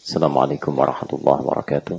Assalamualaikum warahmatullahi wabarakatuh.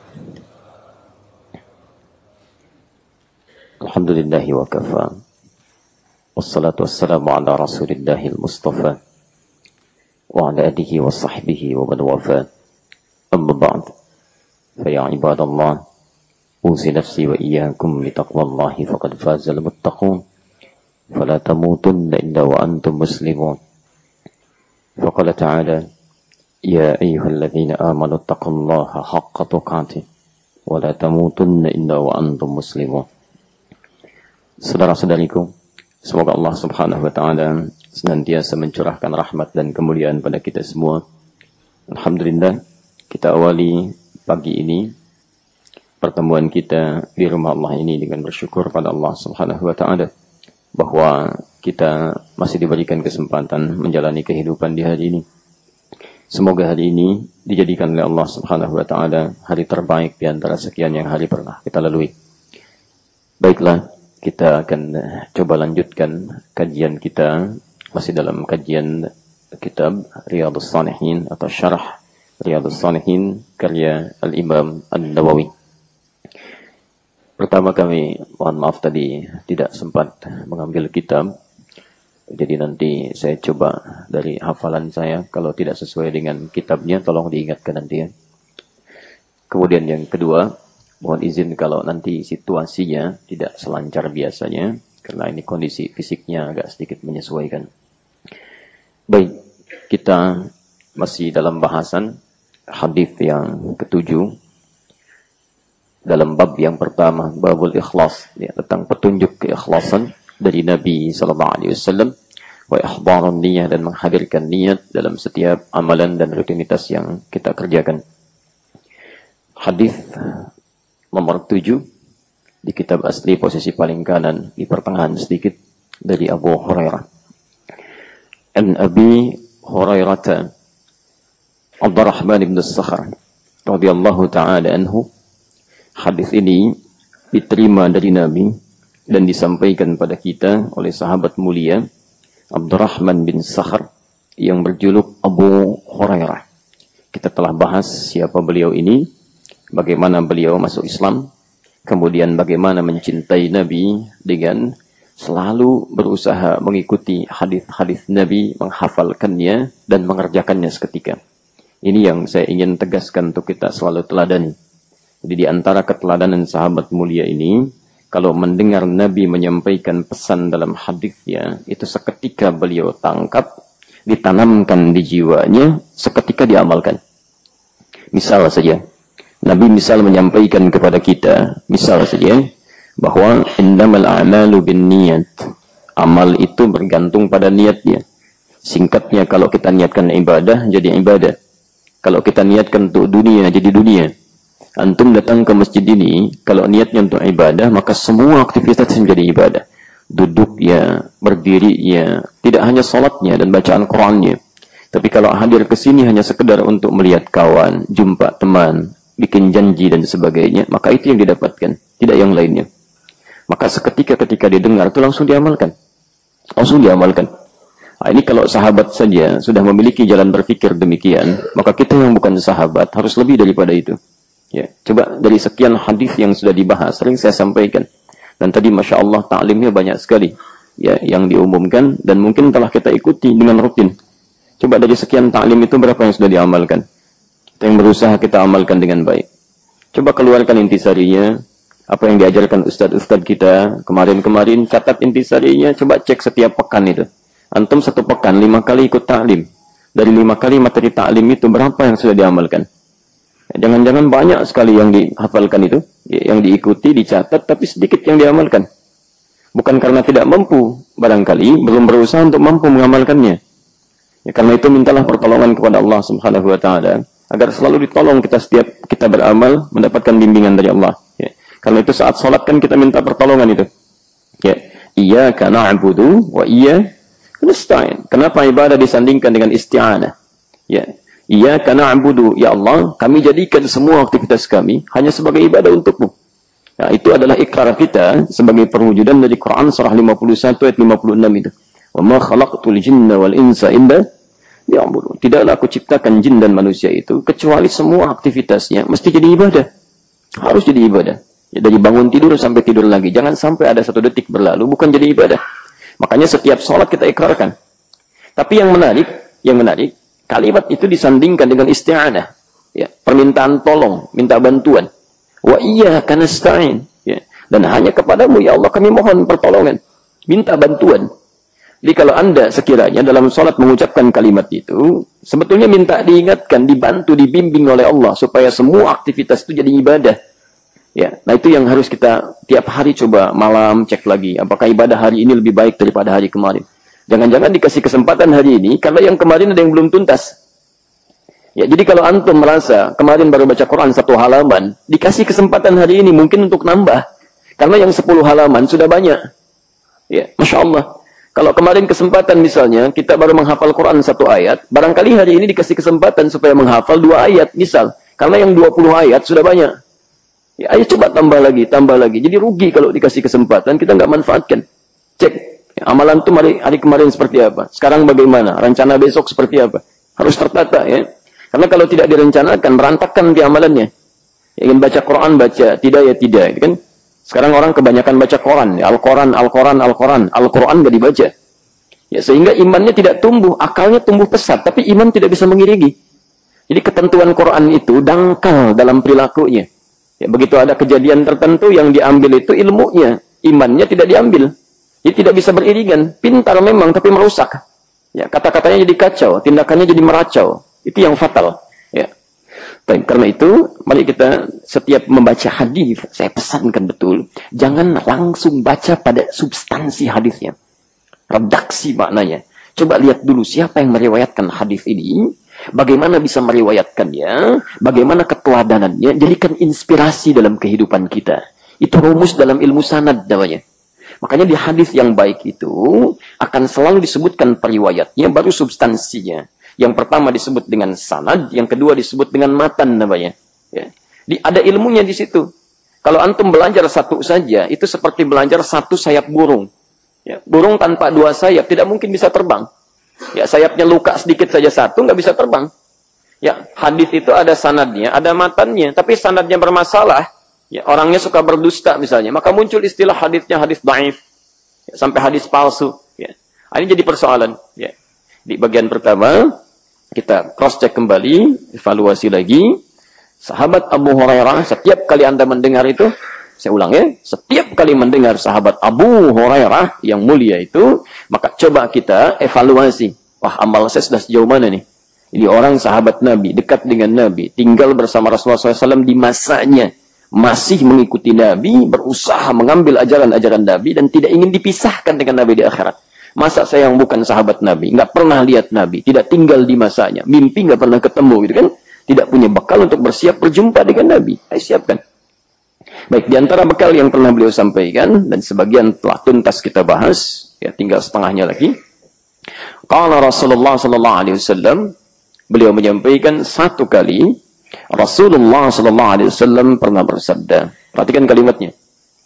Alhamdulillahi wa kafa. Wassalatu wassalamu ala rasulillahil mustafa wa ala alihi wa sahbihi wa man wafa. Amma ba'd. Fa ya ibadallah, usi nafsi wa iyyakum bi taqwallahi faqad fazal muttaqun. Fala tamutunna illa wa antum muslimun. Faqala ta'ala: Ya ayyuhalladzina amanu taqullaha haqqa tuqatih wa la tamutunna illa wa antum muslimun. Saudara-saudariku, semoga Allah Subhanahu wa taala senantiasa mencurahkan rahmat dan kemuliaan pada kita semua. Alhamdulillah, kita awali pagi ini pertemuan kita di rumah Allah ini dengan bersyukur pada Allah Subhanahu wa taala bahwa kita masih diberikan kesempatan menjalani kehidupan di hari ini. Semoga hari ini dijadikan oleh Allah Subhanahu wa taala hari terbaik di antara sekian yang hari pernah kita lalui. Baiklah, kita akan coba lanjutkan kajian kita masih dalam kajian kitab Riyadhus Shalihin atau Syarah Riyadhus Shalihin karya Al-Imam An-Nawawi. Pertama kami mohon maaf tadi tidak sempat mengambil kitab. Jadi nanti saya coba dari hafalan saya, kalau tidak sesuai dengan kitabnya tolong diingatkan nanti ya. Kemudian yang kedua, mohon izin kalau nanti situasinya tidak selancar biasanya, karena ini kondisi fisiknya agak sedikit menyesuaikan. Baik, kita masih dalam bahasan hadis yang ketujuh, dalam bab yang pertama, babul ikhlas, ya, tentang petunjuk keikhlasan dari Nabi SAW, wa ihdharun niyah, dan menghadirkan niat dalam setiap amalan dan rutinitas yang kita kerjakan. Hadis nomor 7 di kitab asli posisi paling kanan di pertengahan sedikit, dari Abu Hurairah. An Abi Hurairah Abdurrahman bin Sakhar radhiyallahu ta'ala anhu. Hadis ini diterima dari Nabi dan disampaikan pada kita oleh sahabat mulia Abdurrahman bin Sakhar yang berjuluk Abu Hurairah. Kita telah bahas siapa beliau ini, bagaimana beliau masuk Islam, kemudian bagaimana mencintai Nabi dengan selalu berusaha mengikuti hadis-hadis Nabi, menghafalkannya dan mengerjakannya seketika. Ini yang saya ingin tegaskan untuk kita selalu teladani. Jadi di antara keteladanan sahabat mulia ini, kalau mendengar Nabi menyampaikan pesan dalam hadisnya, itu seketika beliau tangkap, ditanamkan di jiwanya, seketika diamalkan. Misal saja, Nabi misal menyampaikan kepada kita, misal saja, bahwa innamal a'malu binniyat. Amal itu bergantung pada niatnya. Singkatnya, kalau kita niatkan ibadah, jadi ibadah. Kalau kita niatkan untuk dunia, jadi dunia. Antum datang ke masjid ini, kalau niatnya untuk ibadah, maka semua aktivitas menjadi ibadah. Duduknya, berdirinya, tidak hanya salatnya dan bacaan Qur'annya. Tapi kalau hadir ke sini hanya sekedar untuk melihat kawan, jumpa teman, bikin janji dan sebagainya, maka itu yang didapatkan, tidak yang lainnya. Maka seketika ketika didengar itu langsung diamalkan. Langsung diamalkan. Nah, ini kalau sahabat saja sudah memiliki jalan berpikir demikian, maka kita yang bukan sahabat harus lebih daripada itu. Ya, coba dari sekian hadis yang sudah dibahas, sering saya sampaikan. Dan tadi Masya Allah ta'limnya banyak sekali ya, yang diumumkan dan mungkin telah kita ikuti dengan rutin. Coba dari sekian ta'lim itu berapa yang sudah diamalkan? Kita yang berusaha kita amalkan dengan baik. Coba keluarkan intisarinya, apa yang diajarkan ustadz-ustadz kita kemarin-kemarin, catat intisarinya, coba cek setiap pekan itu. Antum satu pekan 5 kali ikut ta'lim. Dari 5 kali materi ta'lim itu berapa yang sudah diamalkan? Jangan-jangan banyak sekali yang dihafalkan itu, yang diikuti, dicatat, tapi sedikit yang diamalkan. Bukan karena tidak mampu, barangkali belum berusaha untuk mampu mengamalkannya. Ya, karena itu mintalah pertolongan kepada Allah Subhanahu wa taala agar selalu ditolong kita setiap kita beramal mendapatkan bimbingan dari Allah. Ya. Karena itu saat salat kan kita minta pertolongan itu. Ya, iyyaka na'budu wa iyyaka nasta'in. Kenapa ibadah disandingkan dengan isti'anah? Ya. Iyyaka na'budu, ya Allah, kami jadikan semua aktivitas kami hanya sebagai ibadah untukmu. Nah, itu adalah ikrar kita sebagai perwujudan dari Quran surah 51 ayat 56 itu. Wa ma khalaqtul jinna wal insa illa Ya ampun, tidaklah aku ciptakan jin dan manusia itu kecuali semua aktivitasnya mesti jadi ibadah. Harus jadi ibadah. Ya, dari bangun tidur sampai tidur lagi. Jangan sampai ada 1 detik berlalu bukan jadi ibadah. Makanya setiap sholat kita ikrarkan. Tapi yang menarik, kalimat itu disandingkan dengan isti'anah. Ya, permintaan tolong, minta bantuan. Wa iyyaka nasta'in. Ya, dan hanya kepadamu ya Allah kami mohon pertolongan. Minta bantuan. Jadi kalau Anda sekiranya dalam sholat mengucapkan kalimat itu, sebetulnya minta diingatkan, dibantu, dibimbing oleh Allah supaya semua aktivitas itu jadi ibadah. Ya, nah itu yang harus kita tiap hari coba malam cek lagi, apakah ibadah hari ini lebih baik daripada hari kemarin. Jangan-jangan dikasih kesempatan hari ini karena yang kemarin ada yang belum tuntas. Ya, jadi kalau antum merasa kemarin baru baca Quran 1 halaman, dikasih kesempatan hari ini mungkin untuk nambah. Karena yang 10 halaman sudah banyak. Ya, Masya Allah. Kalau kemarin kesempatan misalnya, kita baru menghafal Quran 1 ayat, barangkali hari ini dikasih kesempatan supaya menghafal 2 ayat, misal. Karena yang 20 ayat sudah banyak. Ya, ayo coba tambah lagi. Jadi rugi kalau dikasih kesempatan, kita nggak manfaatkan. Cek, ya, amalan itu hari kemarin seperti apa? Sekarang bagaimana? Rencana besok seperti apa? Harus tertata ya. Karena kalau tidak direncanakan, berantakan di amalannya. Ya, ingin baca Quran, baca. Tidak ya tidak. Gitu kan? Sekarang orang kebanyakan baca Quran, Al-Quran nggak dibaca. Ya, sehingga imannya tidak tumbuh, akalnya tumbuh pesat, tapi iman tidak bisa mengiringi. Jadi ketentuan Quran itu dangkal dalam perilakunya. Ya, begitu ada kejadian tertentu yang diambil itu ilmunya, imannya tidak diambil. Jadi tidak bisa beriringan, pintar memang tapi merusak. Ya, kata-katanya jadi kacau, tindakannya jadi meracau. Itu yang fatal. Ya. Baik, karena itu, mari kita setiap membaca hadis, saya pesankan betul, jangan langsung baca pada substansi hadisnya. Redaksi maknanya. Coba lihat dulu siapa yang meriwayatkan hadis ini, bagaimana bisa meriwayatkannya, bagaimana keteladanannya, jadikan inspirasi dalam kehidupan kita. Itu rumus dalam ilmu sanad namanya. Makanya di hadis yang baik itu, akan selalu disebutkan periwayatnya, baru substansinya. Yang pertama disebut dengan sanad, yang kedua disebut dengan matan namanya. Ya. Ada ilmunya di situ. Kalau antum belajar satu saja, itu seperti belajar 1 sayap burung. Ya. Burung tanpa 2 sayap tidak mungkin bisa terbang. Ya, sayapnya luka sedikit saja 1, nggak bisa terbang. Ya, hadis itu ada sanadnya, ada matannya, tapi sanadnya bermasalah. Ya, orangnya suka berdusta misalnya, maka muncul istilah hadisnya hadis dhaif, ya, sampai hadis palsu. Ya. Ini jadi persoalan. Ya. Di bagian pertama, kita cross-check kembali, evaluasi lagi. Sahabat Abu Hurairah, setiap kali Anda mendengar itu, saya ulang ya, setiap kali mendengar sahabat Abu Hurairah yang mulia itu, maka coba kita evaluasi. Wah, amal saya sudah sejauh mana nih? Ini orang sahabat Nabi, dekat dengan Nabi, tinggal bersama Rasulullah SAW di masanya, masih mengikuti Nabi, berusaha mengambil ajaran-ajaran Nabi, dan tidak ingin dipisahkan dengan Nabi di akhirat. Masa saya yang bukan sahabat Nabi, nggak pernah lihat Nabi, tidak tinggal di masanya, mimpi nggak pernah ketemu, gitu kan? Tidak punya bekal untuk bersiap berjumpa dengan Nabi. Ayo siapkan. Baik, di antara bekal yang pernah beliau sampaikan, dan sebagian telah tuntas kita bahas, ya tinggal setengahnya lagi. Qala Rasulullah SAW, beliau menyampaikan 1 kali, Rasulullah SAW pernah bersabda. Perhatikan kalimatnya.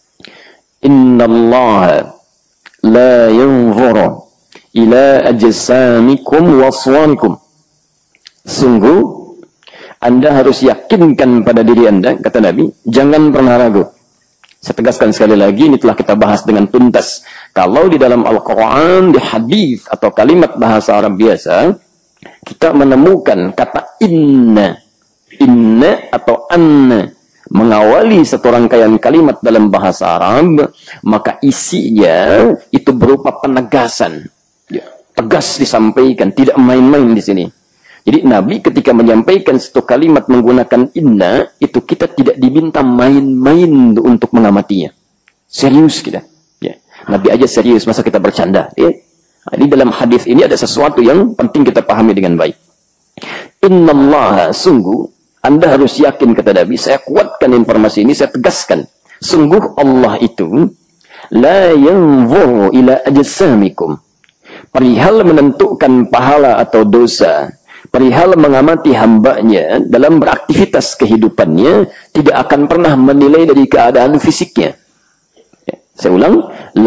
Innallaha la yanzuru ila ajsamikum wa suwarikum. Sungguh Anda harus yakinkan pada diri Anda, kata Nabi, jangan pernah ragu. Saya tegaskan sekali lagi, ini telah kita bahas dengan tuntas. Kalau di dalam Al-Quran, di hadis atau kalimat bahasa Arab biasa, kita menemukan kata inna atau anna mengawali satu rangkaian kalimat dalam bahasa Arab, maka isinya itu berupa penegasan. Ya, tegas disampaikan, tidak main-main di sini. Jadi Nabi ketika menyampaikan satu kalimat menggunakan inna, itu kita tidak diminta main-main untuk mengamatinya. Serius kita. Ya. Nabi aja serius, masa kita bercanda. Ya. Nah, di dalam hadis ini ada sesuatu yang penting kita pahami dengan baik. Innallaha, sungguh, Anda harus yakin, kata Nabi, saya kuatkan informasi ini, saya tegaskan. Sungguh Allah itu, la yanzuru ila ajsamikum. Perihal menentukan pahala atau dosa, perihal mengamati hambanya dalam beraktivitas kehidupannya, tidak akan pernah menilai dari keadaan fisiknya. Saya ulang,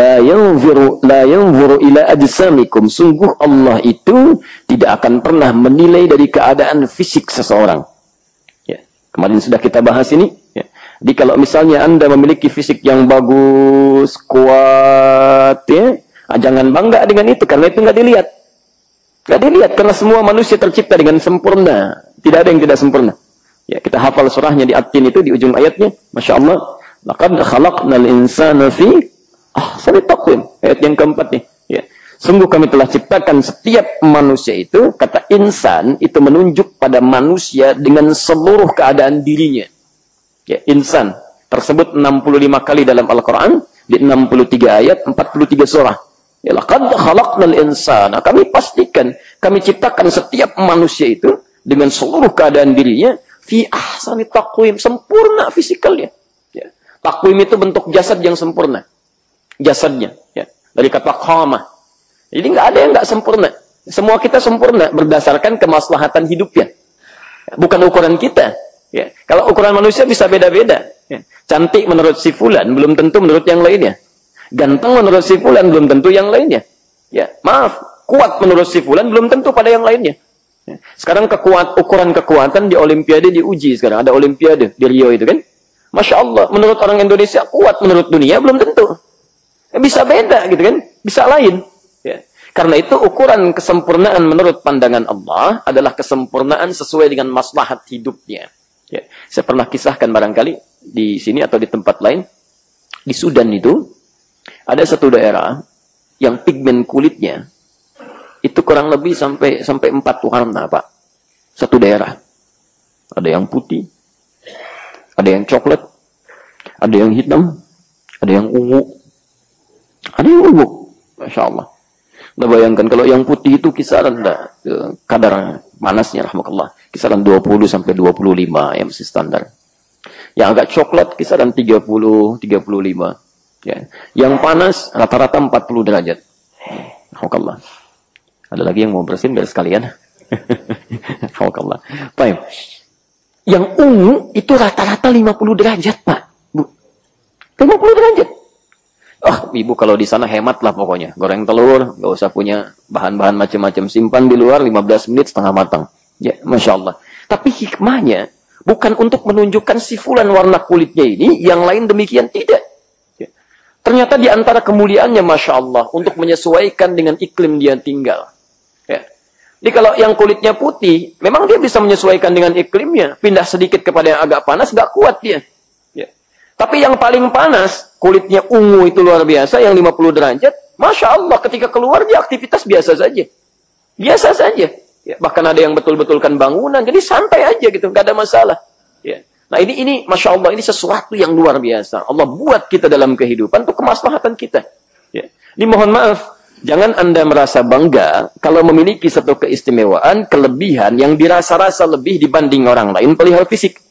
la yanzuru ila ajsamikum. Sungguh Allah itu tidak akan pernah menilai dari keadaan fisik seseorang. Ya, kemarin sudah kita bahas ini. Ya. Jadi kalau misalnya Anda memiliki fisik yang bagus, kuat, ya, jangan bangga dengan itu, karena itu nggak dilihat. Nggak dilihat, karena semua manusia tercipta dengan sempurna. Tidak ada yang tidak sempurna. Ya, kita hafal surahnya di At-Tin itu di ujung ayatnya, Masya Allah. Laqad khalaqnal insana fi ahsani taqwim. Ayat yang keempat nih. Ya. Sungguh kami telah ciptakan setiap manusia itu, kata insan itu menunjuk pada manusia dengan seluruh keadaan dirinya. Ya, insan tersebut 65 kali dalam Al-Quran, di 63 ayat, 43 surah. Ya, laqad khalaqnal insana. Kami pastikan, kami ciptakan setiap manusia itu dengan seluruh keadaan dirinya fi ahsani taqwim, sempurna fisikalnya. Takwim itu bentuk jasad yang sempurna. Jasadnya. Ya. Dari kata qamah. Jadi nggak ada yang nggak sempurna. Semua kita sempurna berdasarkan kemaslahatan hidupnya. Bukan ukuran kita. Ya. Kalau ukuran manusia bisa beda-beda. Ya. Cantik menurut si fulan, belum tentu menurut yang lainnya. Ganteng menurut si fulan, belum tentu yang lainnya. Ya. Maaf, kuat menurut si fulan, belum tentu pada yang lainnya. Ya. Sekarang ukuran kekuatan di Olimpiade diuji sekarang. Ada Olimpiade di Rio itu kan. Masya Allah, menurut orang Indonesia kuat, menurut dunia belum tentu. Bisa beda gitu kan, bisa lain. Ya. Karena itu ukuran kesempurnaan menurut pandangan Allah adalah kesempurnaan sesuai dengan maslahat hidupnya. Ya. Saya pernah kisahkan barangkali di sini atau di tempat lain. Di Sudan itu, ada satu daerah yang pigmen kulitnya itu kurang lebih sampai 4 warna, Pak. Satu daerah. Ada yang putih, ada yang coklat, ada yang hitam, ada yang ungu, ada yang ungu. Masya Allah. Nah, bayangkan kalau yang putih itu kisaran kadar panasnya, rahmatullah, kisaran 20 sampai 25 yang masih standar. Yang agak coklat kisaran 30, 35. Ya. Yang panas rata-rata 40 derajat. Rahmatullah. Ada lagi yang mau bersin biar sekalian. Rahmatullah. Baik. Yang ungu itu rata-rata 50 derajat, Pak. Bu. 50 derajat. Oh, Ibu kalau di sana hemat lah pokoknya. Goreng telur, nggak usah punya bahan-bahan macam-macam. Simpan di luar 15 menit setengah matang. Ya, Masya Allah. Tapi hikmahnya bukan untuk menunjukkan si fulan warna kulitnya ini, yang lain demikian, tidak. Ya. Ternyata di antara kemuliaannya, Masya Allah, untuk menyesuaikan dengan iklim dia tinggal. Jadi kalau yang kulitnya putih, memang dia bisa menyesuaikan dengan iklimnya. Pindah sedikit kepada yang agak panas, nggak kuat dia. Ya. Tapi yang paling panas, kulitnya ungu itu luar biasa, yang 50 derajat. Masya Allah, ketika keluar dia aktivitas biasa saja. Biasa saja. Ya. Bahkan ada yang betul-betulkan bangunan, jadi santai aja gitu, nggak ada masalah. Ya. Nah ini Masya Allah, ini sesuatu yang luar biasa. Allah buat kita dalam kehidupan untuk kemaslahatan kita. Ya. Ini mohon maaf. Jangan Anda merasa bangga kalau memiliki satu keistimewaan, kelebihan yang dirasa-rasa lebih dibanding orang lain perihal fisik.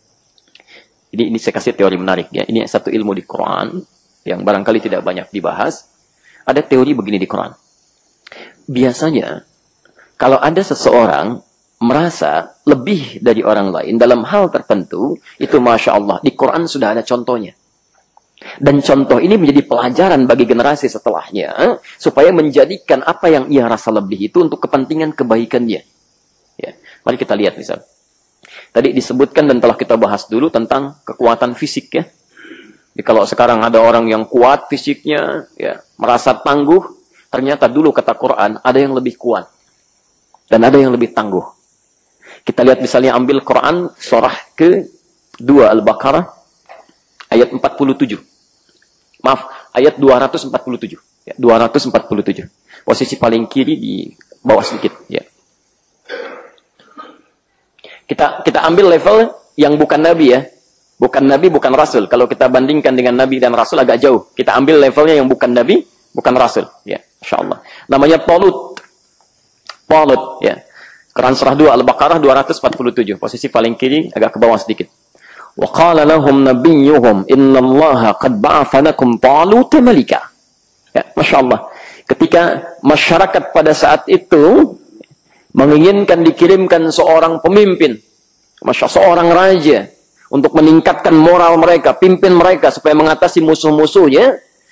Ini saya kasih teori menarik ya. Ini satu ilmu di Quran yang barangkali tidak banyak dibahas. Ada teori begini di Quran. Biasanya kalau ada seseorang merasa lebih dari orang lain dalam hal tertentu, itu Masya Allah, di Quran sudah ada contohnya. Dan contoh ini menjadi pelajaran bagi generasi setelahnya, supaya menjadikan apa yang ia rasa lebih itu untuk kepentingan kebaikannya. Ya. Mari kita lihat misal. Tadi disebutkan dan telah kita bahas dulu tentang kekuatan fisik ya. Jadi kalau sekarang ada orang yang kuat fisiknya, ya, merasa tangguh, ternyata dulu kata Quran ada yang lebih kuat. Dan ada yang lebih tangguh. Kita lihat misalnya ambil Quran surah ke-2 Al-Baqarah ayat 47. Maaf, ayat 247. Ya, 247. Posisi paling kiri di bawah sedikit. Ya. Kita ambil level yang bukan Nabi ya. Bukan Nabi, bukan Rasul. Kalau kita bandingkan dengan Nabi dan Rasul agak jauh. Kita ambil levelnya yang bukan Nabi, bukan Rasul. Ya, Masya Allah. Namanya Talut. Talut. Ya. Quran surah 2 Al-Baqarah 247. Posisi paling kiri agak ke bawah sedikit. وَقَالَ لَهُمْ نَبِيُّهُمْ إِنَّ اللَّهَ قَدْ بَعَثَ لَكُمْ طَالُوتَ مَلِكًا. Ya, Masya Allah. Ketika masyarakat pada saat itu menginginkan dikirimkan seorang pemimpin, seorang raja, untuk meningkatkan moral mereka, pimpin mereka supaya mengatasi musuh-musuhnya,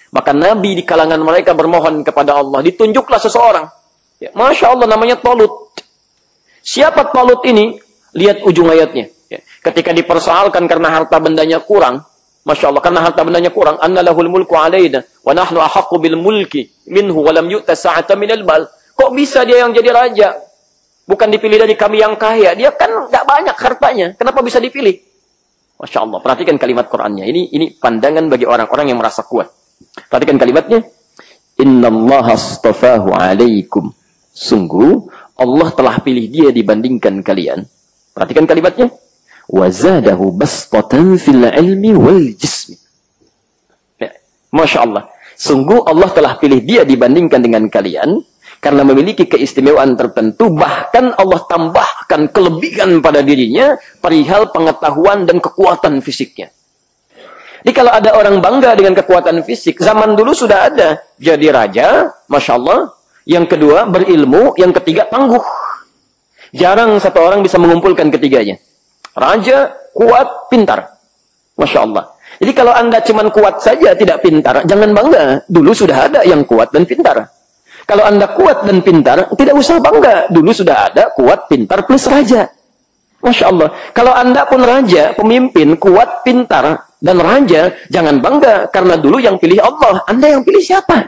Maka Nabi di kalangan mereka bermohon kepada Allah, ditunjuklah seseorang. Ya, Masya Allah, namanya Talut. Siapa Talut ini? Lihat ujung ayatnya. Ya, ketika dipersoalkan karena harta bendanya kurang, Masya Allah, karena harta bendanya kurang, anna lahul mulku alaina, wa nahnu ahaqqu bil mulki minhu, wa lam yu'ta sa'atan minal mal. Kok bisa dia yang jadi raja? Bukan dipilih dari kami yang kaya. Dia kan nggak banyak hartanya. Kenapa bisa dipilih? Masya Allah. Perhatikan kalimat Qur'annya. Ini pandangan bagi orang-orang yang merasa kuat. Perhatikan kalimatnya. Innallaha astafahu alaikum. Sungguh, Allah telah pilih dia dibandingkan kalian. Perhatikan kalimatnya. Wazadahu bastatan fil ilmi wal jismi. Ya. Masya Allah. Sungguh, Allah telah pilih dia dibandingkan dengan kalian. Karena memiliki keistimewaan tertentu, bahkan Allah tambahkan kelebihan pada dirinya, perihal pengetahuan dan kekuatan fisiknya. Jadi kalau ada orang bangga dengan kekuatan fisik, zaman dulu sudah ada. Jadi raja, Masya Allah. Yang kedua, berilmu. Yang ketiga, tangguh. Jarang satu orang bisa mengumpulkan ketiganya. Raja, kuat, pintar. Masya Allah. Jadi kalau Anda cuma kuat saja, tidak pintar, jangan bangga. Dulu sudah ada yang kuat dan pintar. Kalau Anda kuat dan pintar, tidak usah bangga. Dulu sudah ada kuat, pintar, plus raja. Masya Allah. Kalau Anda pun raja, pemimpin, kuat, pintar, dan raja, jangan bangga. Karena dulu yang pilih Allah. Anda yang pilih siapa?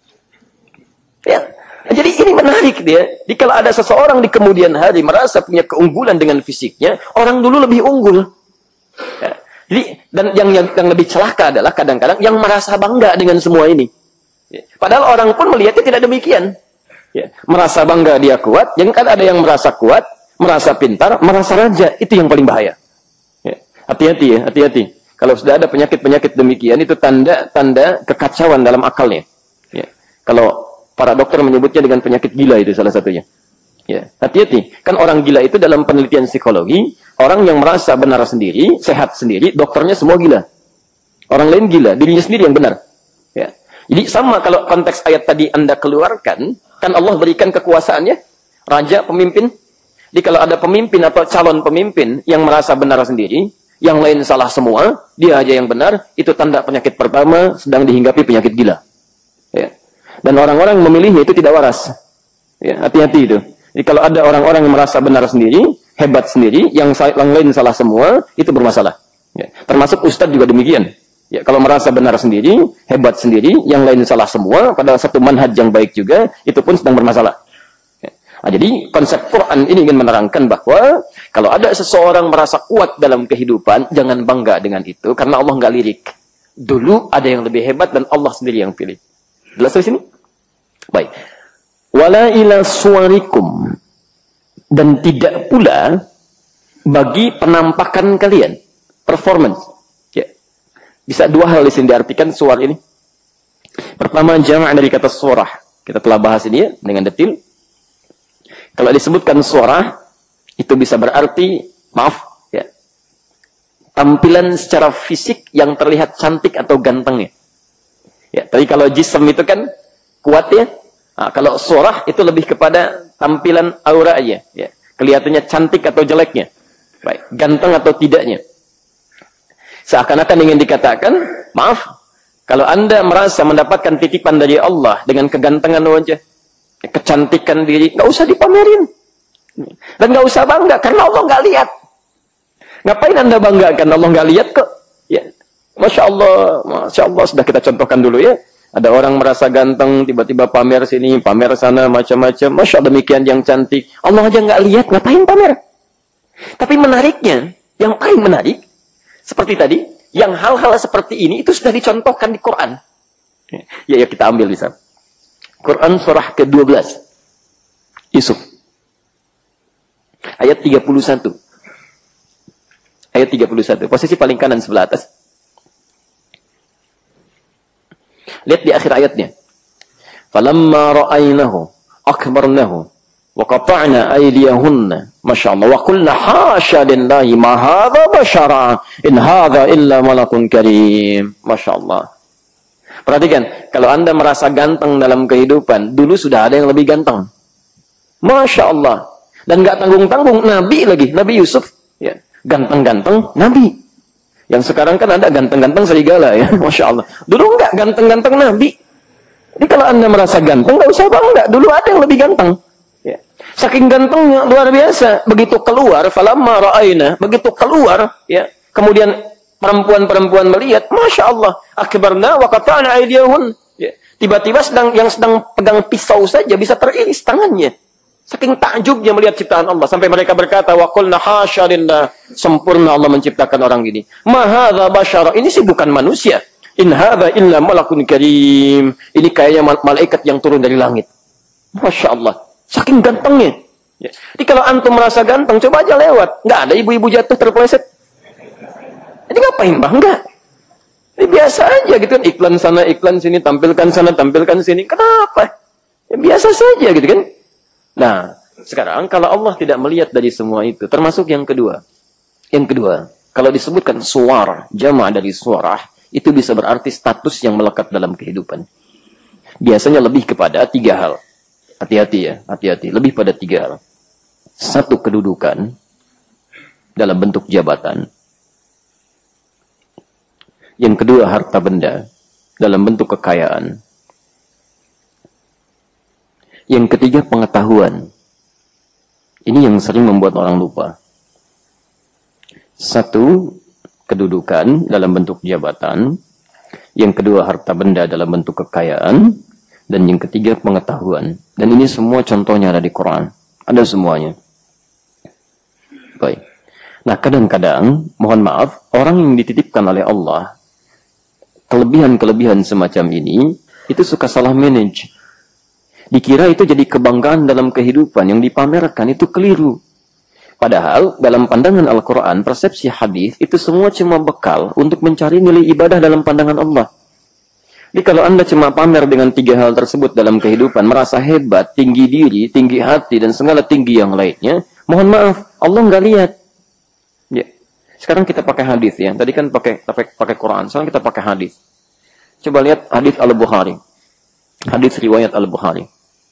Ya. Jadi ini menarik dia. Jadi kalau ada seseorang di kemudian hari merasa punya keunggulan dengan fisiknya, orang dulu lebih unggul. Ya. Jadi, dan yang lebih celaka adalah kadang-kadang yang merasa bangga dengan semua ini. Ya. Padahal orang pun melihatnya tidak demikian. Ya. Merasa bangga dia kuat, jangan kan ada yang merasa kuat, merasa pintar, merasa raja. Itu yang paling bahaya. Ya. Hati-hati ya, hati-hati. Kalau sudah ada penyakit-penyakit demikian, itu tanda kekacauan dalam akalnya. Ya. Kalau para dokter menyebutnya dengan penyakit gila, itu salah satunya. Ya. Hati-hati. Kan orang gila itu dalam penelitian psikologi, orang yang merasa benar sendiri, sehat sendiri, dokternya semua gila. Orang lain gila, dirinya sendiri yang benar. Ya. Jadi sama kalau konteks ayat tadi Anda keluarkan, kan Allah berikan kekuasaannya, raja, pemimpin. Jadi kalau ada pemimpin atau calon pemimpin yang merasa benar sendiri, yang lain salah semua, dia aja yang benar, itu tanda penyakit pertama sedang dihinggapi penyakit gila. Ya. Dan orang-orang memilihnya itu tidak waras. Ya, hati-hati itu. Jadi kalau ada orang-orang yang merasa benar sendiri, hebat sendiri, yang lain salah semua, itu bermasalah. Ya. Termasuk ustadz juga demikian. Ya, kalau merasa benar sendiri, hebat sendiri, yang lain salah semua, pada satu manhaj yang baik juga, itu pun sedang bermasalah. Ya. Nah, jadi konsep Quran ini ingin menerangkan bahwa kalau ada seseorang merasa kuat dalam kehidupan, jangan bangga dengan itu, karena Allah nggak lirik. Dulu ada yang lebih hebat dan Allah sendiri yang pilih. Jelas di sini? Baik. Wala ila suwarikum, dan tidak pula bagi penampakan kalian, performance. Bisa dua hal di sini diartikan suar ini. Pertama, jama' dari kata surah. Kita telah bahas ini ya, dengan detil. Kalau disebutkan surah, itu bisa berarti, maaf, ya, tampilan secara fisik yang terlihat cantik atau gantengnya. Ya, tapi kalau jism itu kan kuat ya. Nah, kalau surah itu lebih kepada tampilan aura aja. Ya. Kelihatannya cantik atau jeleknya. Baik, ganteng atau tidaknya. Seakan-akan ingin dikatakan, maaf, kalau Anda merasa mendapatkan titipan dari Allah dengan kegantengan wajah, kecantikan diri, nggak usah dipamerin. Dan nggak usah bangga, karena Allah nggak lihat. Ngapain Anda banggakan? Allah nggak lihat kok. Ya. Masya Allah, sudah kita contohkan dulu ya. Ada orang merasa ganteng, tiba-tiba pamer sini, pamer sana, macam-macam. Masya Allah, demikian yang cantik. Allah aja nggak lihat, ngapain pamer? Tapi menariknya, yang paling menarik, seperti tadi, yang hal-hal seperti ini itu sudah dicontohkan di Quran. Ya, kita ambil bisa. Quran surah ke-12. Yusuf. Ayat 31. Ayat 31. Posisi paling kanan sebelah atas. Lihat di akhir ayatnya. Falamma ra'aynahu akbarnahu wa qata'na aydiyahunna. Masyaallah, wa qulna hasya lillahi ma hadza bashara in hadza illa malakun karim. Masyaallah. Perhatikan, kalau Anda merasa ganteng dalam kehidupan, dulu sudah ada yang lebih ganteng. Masya Allah. Dan nggak tanggung-tanggung, Nabi lagi, Nabi Yusuf. Ya. Ganteng-ganteng, Nabi. Yang sekarang kan ada ganteng-ganteng serigala ya, Masya Allah. Dulu enggak ganteng-ganteng Nabi. Jadi kalau Anda merasa ganteng, enggak usah bangga. Dulu ada yang lebih ganteng. Ya. Saking gantengnya, luar biasa. Begitu keluar, falamma ra'ayna, begitu keluar, ya, kemudian perempuan-perempuan melihat, Masya Allah, akbarna wa qata'na aydiyahun. Ya. Tiba-tiba yang sedang pegang pisau saja bisa teriris tangannya. Saking takjubnya melihat ciptaan Allah. Sampai mereka berkata, wa qulna hasya lillah. Sempurna Allah menciptakan orang gini. Ma hadza basyara. Ini sih bukan manusia. In hadza illa malakun karim. Ini kayaknya malaikat yang turun dari langit. Masya Allah. Saking gantengnya. Ya. Jadi kalau antum merasa ganteng, coba aja lewat. Nggak ada ibu-ibu jatuh terpeleset. Jadi ngapain bangga? Ini biasa aja gitu kan. Iklan sana, iklan sini, tampilkan sana, tampilkan sini. Kenapa? Ya, biasa saja gitu kan. Nah, sekarang kalau Allah tidak melihat dari semua itu, termasuk yang kedua. Yang kedua, kalau disebutkan suar, jama' dari suarah, itu bisa berarti status yang melekat dalam kehidupan. Biasanya lebih kepada 3 hal. Hati-hati ya, hati-hati. Lebih pada 3 hal. 1, kedudukan dalam bentuk jabatan. Yang kedua, harta benda dalam bentuk kekayaan. Yang ketiga, pengetahuan. Ini yang sering membuat orang lupa. 1, kedudukan dalam bentuk jabatan. Yang kedua, harta benda dalam bentuk kekayaan. Dan yang ketiga, pengetahuan. Dan ini semua contohnya ada di Quran. Ada semuanya. Baik. Nah, kadang-kadang, mohon maaf, orang yang dititipkan oleh Allah, kelebihan-kelebihan semacam ini, itu suka salah manage. Dikira itu jadi kebanggaan dalam kehidupan, yang dipamerkan itu keliru. Padahal dalam pandangan Al-Quran, persepsi hadis itu semua cuma bekal untuk mencari nilai ibadah dalam pandangan Allah. Jadi kalau Anda cuma pamer dengan 3 hal tersebut dalam kehidupan, merasa hebat, tinggi diri, tinggi hati, dan segala tinggi yang lainnya, mohon maaf, Allah nggak lihat. Ya. Sekarang kita pakai hadis ya. Tadi kan pakai Quran, sekarang kita pakai hadis. Coba lihat hadis Al-Bukhari. Hadis riwayat Al-Bukhari.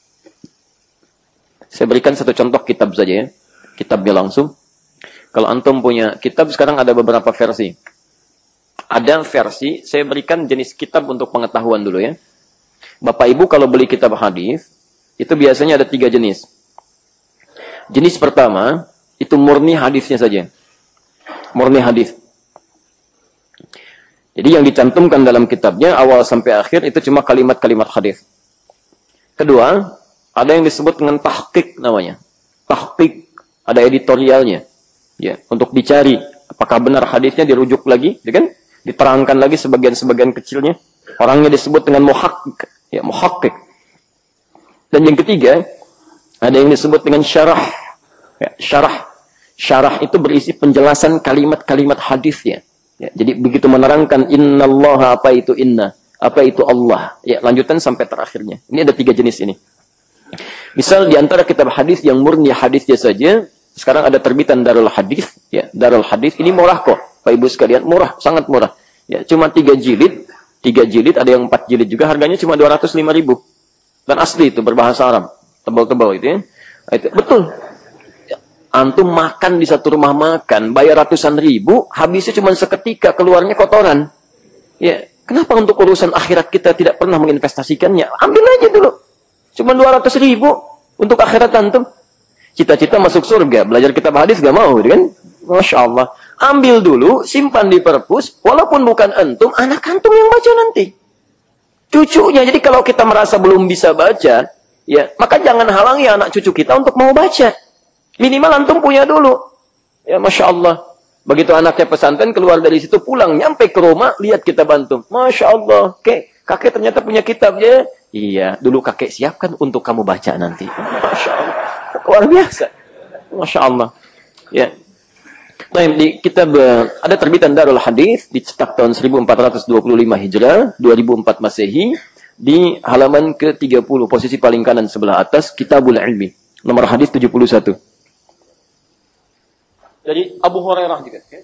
Saya berikan satu contoh kitab saja ya. Kitabnya langsung. Kalau antum punya kitab, sekarang ada beberapa versi. Ada versi, saya berikan jenis kitab untuk pengetahuan dulu ya. Bapak Ibu kalau beli kitab hadis, itu biasanya ada 3 jenis. Jenis pertama, itu murni hadisnya saja. Murni hadis. Jadi yang dicantumkan dalam kitabnya, awal sampai akhir, itu cuma kalimat-kalimat hadis. Kedua, ada yang disebut dengan tahqiq namanya. Tahqiq, ada editorialnya. Ya, untuk dicari apakah benar hadisnya, dirujuk lagi, ya kan? Diterangkan lagi sebagian-sebagian kecilnya. Orangnya disebut dengan muhaqqiq, ya, muhaqqiq. Dan yang ketiga, ada yang disebut dengan syarah. Ya, syarah. Syarah itu berisi penjelasan kalimat-kalimat hadisnya. Ya, jadi begitu menerangkan innallaha, apa itu inna, apa itu Allah. Ya, lanjutan sampai terakhirnya. Ini ada 3 jenis ini. Misal di antara kitab hadis yang murni hadisnya saja, sekarang ada terbitan Darul Hadis, ya, Darul Hadis ini murah kok, Pak Ibu sekalian, murah, sangat murah. Ya, cuma 3 jilid, 3 jilid, ada yang 4 jilid juga, harganya cuma 205.000. Dan asli itu berbahasa Arab, tebal-tebal itu ya. Nah, itu betul. Ya, antum makan di satu rumah makan, bayar ratusan ribu, habisnya cuma seketika, keluarnya kotoran. Ya, kenapa untuk urusan akhirat kita tidak pernah menginvestasikannya? Ambil aja dulu. Cuma 200.000 untuk akhirat antum. Cita-cita masuk surga, belajar kitab hadis gak mau, kan? Masya Allah. Ambil dulu, simpan di perpus, walaupun bukan antum, anak antum yang baca nanti. Cucunya. Jadi kalau kita merasa belum bisa baca, ya, maka jangan halangi anak cucu kita untuk mau baca. Minimal antum punya dulu. Ya, Masya Allah. Begitu anaknya pesantren, keluar dari situ, pulang, nyampe ke rumah, lihat kitab antum. Masya Allah. Kakek ternyata punya kitab ya. Iya, dulu kakek siapkan untuk kamu baca nanti. Masya Allah. Luar biasa. Masya Allah. Ya. Nah, di kitab ada terbitan Darul Hadis, dicetak tahun 1425 Hijrah, 2004 Masehi, di halaman ke-30, posisi paling kanan sebelah atas, Kitabul Ilmi. Nomor hadis 71. Dari Abu Hurairah juga. Okay?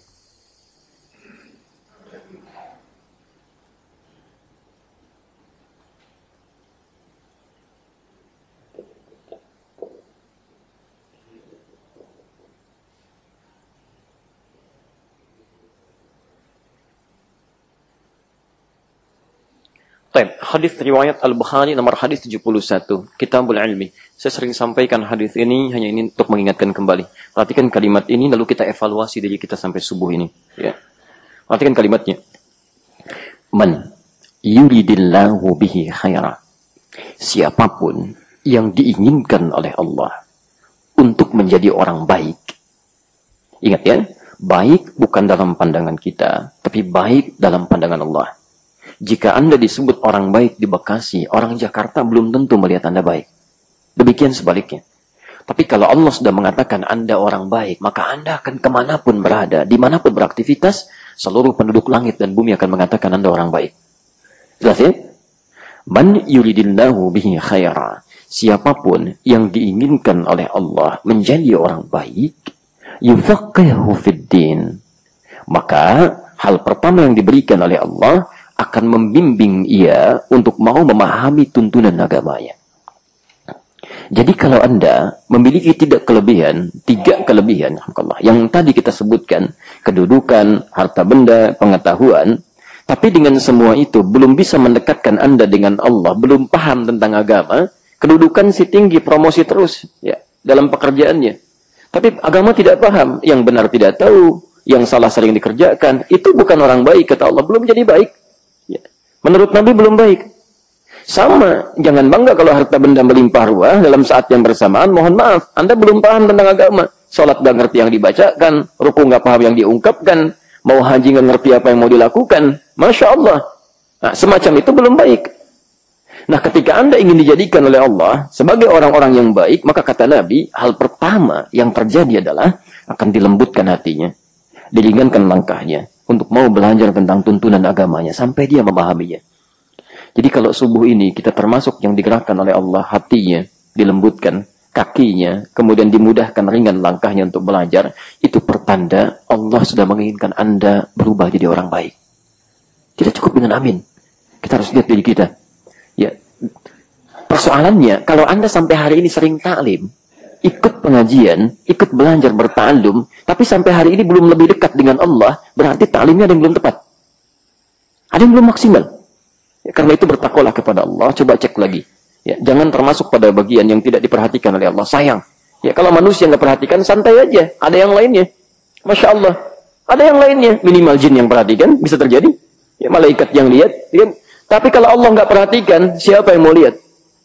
hadis riwayat Al-Bukhari nomor hadis 71, Kitabul Ilmi. Saya sering sampaikan hadis ini hanya ini untuk mengingatkan kembali. Perhatikan kalimat ini lalu kita evaluasi diri kita sampai subuh ini, ya. Perhatikan kalimatnya. Man yuridillahu bihi khaira. Siapapun yang diinginkan oleh Allah untuk menjadi orang baik. Ingat ya, baik bukan dalam pandangan kita, tapi baik dalam pandangan Allah. Jika Anda disebut orang baik di Bekasi, orang Jakarta belum tentu melihat Anda baik. Demikian sebaliknya. Tapi kalau Allah sudah mengatakan Anda orang baik, maka Anda akan kemanapun berada, dimanapun beraktivitas, seluruh penduduk langit dan bumi akan mengatakan Anda orang baik. Jelas ya? Man yuridillahu bihi khaira. Siapapun yang diinginkan oleh Allah menjadi orang baik, yufaqihu fid din. Maka hal pertama yang diberikan oleh Allah akan membimbing ia untuk mau memahami tuntunan agamanya. Jadi kalau Anda memiliki tiga kelebihan yang tadi kita sebutkan, kedudukan, harta benda, pengetahuan, tapi dengan semua itu belum bisa mendekatkan Anda dengan Allah, belum paham tentang agama, kedudukan si tinggi, promosi terus ya dalam pekerjaannya. Tapi agama tidak paham, yang benar tidak tahu, yang salah sering dikerjakan, itu bukan orang baik kata Allah, belum jadi baik. Ya. Menurut Nabi belum baik. Sama, jangan bangga kalau harta benda melimpah ruah dalam saat yang bersamaan, mohon maaf, Anda belum paham tentang agama. Salat nggak ngerti yang dibacakan, ruku nggak paham yang diungkapkan, mau haji nggak ngerti apa yang mau dilakukan. Masya Allah. Nah, semacam itu belum baik. Nah, ketika Anda ingin dijadikan oleh Allah sebagai orang-orang yang baik, maka kata Nabi, hal pertama yang terjadi adalah akan dilembutkan hatinya, diringankan langkahnya untuk mau belajar tentang tuntunan agamanya sampai dia memahaminya. Jadi kalau subuh ini kita termasuk yang digerakkan oleh Allah, hatinya dilembutkan, kakinya, kemudian dimudahkan ringan langkahnya untuk belajar, itu pertanda Allah sudah menginginkan Anda berubah jadi orang baik. Tidak cukup dengan amin. Kita harus lihat diri kita. Ya. Persoalannya, kalau Anda sampai hari ini sering taklim, ikut pengajian, ikut belajar berta'allum, tapi sampai hari ini belum lebih dekat dengan Allah, berarti taklimnya ada yang belum tepat. Ada yang belum maksimal. Ya, karena itu bertakwalah kepada Allah, coba cek lagi. Ya, jangan termasuk pada bagian yang tidak diperhatikan oleh Allah. Sayang. Ya, kalau manusia nggak perhatikan, santai aja. Ada yang lainnya. Masya Allah. Ada yang lainnya. Minimal jin yang perhatikan, bisa terjadi. Ya, malaikat yang lihat. Ya. Tapi kalau Allah nggak perhatikan, siapa yang mau lihat?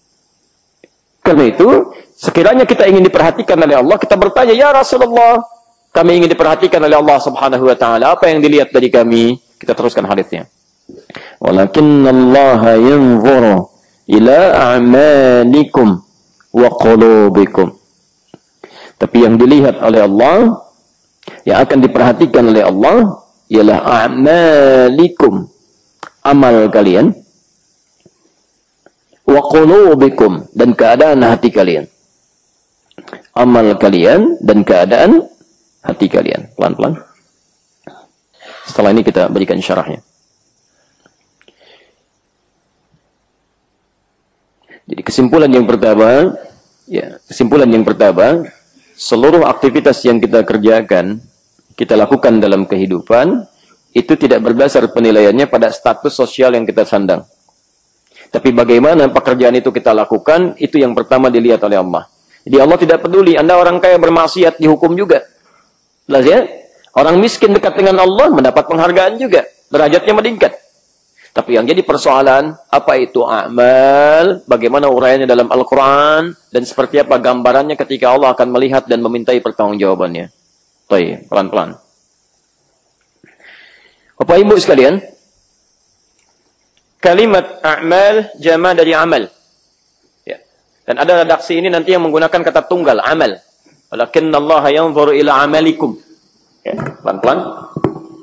Karena itu, sekiranya kita ingin diperhatikan oleh Allah, kita bertanya, ya Rasulullah, kami ingin diperhatikan oleh Allah Subhanahu wa Ta'ala. Apa yang dilihat dari kami? Kita teruskan hadisnya. Walakinna Allah yanzuru ila a'malikum wa qulubikum. Tapi yang dilihat oleh Allah, yang akan diperhatikan oleh Allah, ialah a'malikum, amal kalian, wa qulubikum, dan keadaan hati kalian. Amal kalian dan keadaan hati kalian. Pelan-pelan. Setelah ini kita berikan syarahnya. Jadi kesimpulan yang pertama, seluruh aktivitas yang kita kerjakan, kita lakukan dalam kehidupan, itu tidak berdasar penilaiannya pada status sosial yang kita sandang. Tapi bagaimana pekerjaan itu kita lakukan, itu yang pertama dilihat oleh Allah. Jadi Allah tidak peduli, Anda orang kaya bermaksiat dihukum juga. Jelas ya? Orang miskin dekat dengan Allah mendapat penghargaan juga, derajatnya meningkat. Tapi yang jadi persoalan, apa itu amal, bagaimana uraiannya dalam Al-Quran, dan seperti apa gambarannya ketika Allah akan melihat dan memintai pertanggungjawabannya. Baik, pelan-pelan. Bapak Ibu sekalian, kalimat a'mal jama' dari amal. Ya. Dan ada redaksi ini nanti yang menggunakan kata tunggal, amal. Walakinna Allah yanzuru ila amalikum. Ya, pelan-pelan.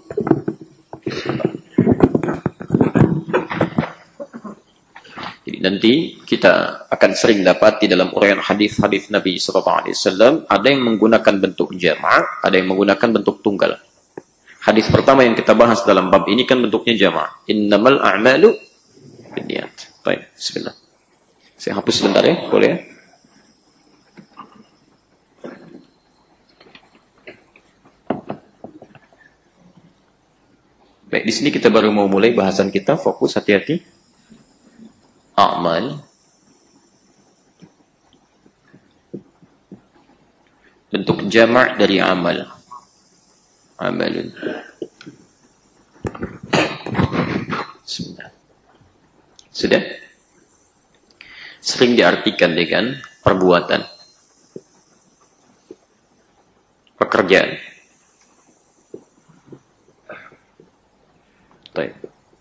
Jadi nanti kita akan sering dapat di dalam uraian hadis-hadis Nabi SAW, ada yang menggunakan bentuk jama', ada yang menggunakan bentuk tunggal. Hadis pertama yang kita bahas dalam bab ini kan bentuknya jama'. Innamal a'malu binniyat. Baik, bismillah. Saya hapus sebentar ya, boleh ya? Baik, di sini kita baru mau mulai bahasan kita, fokus, hati-hati. a'mal, bentuk jamak dari amal. Amalun. Sudah? Sering diartikan dengan perbuatan, pekerjaan. Baik.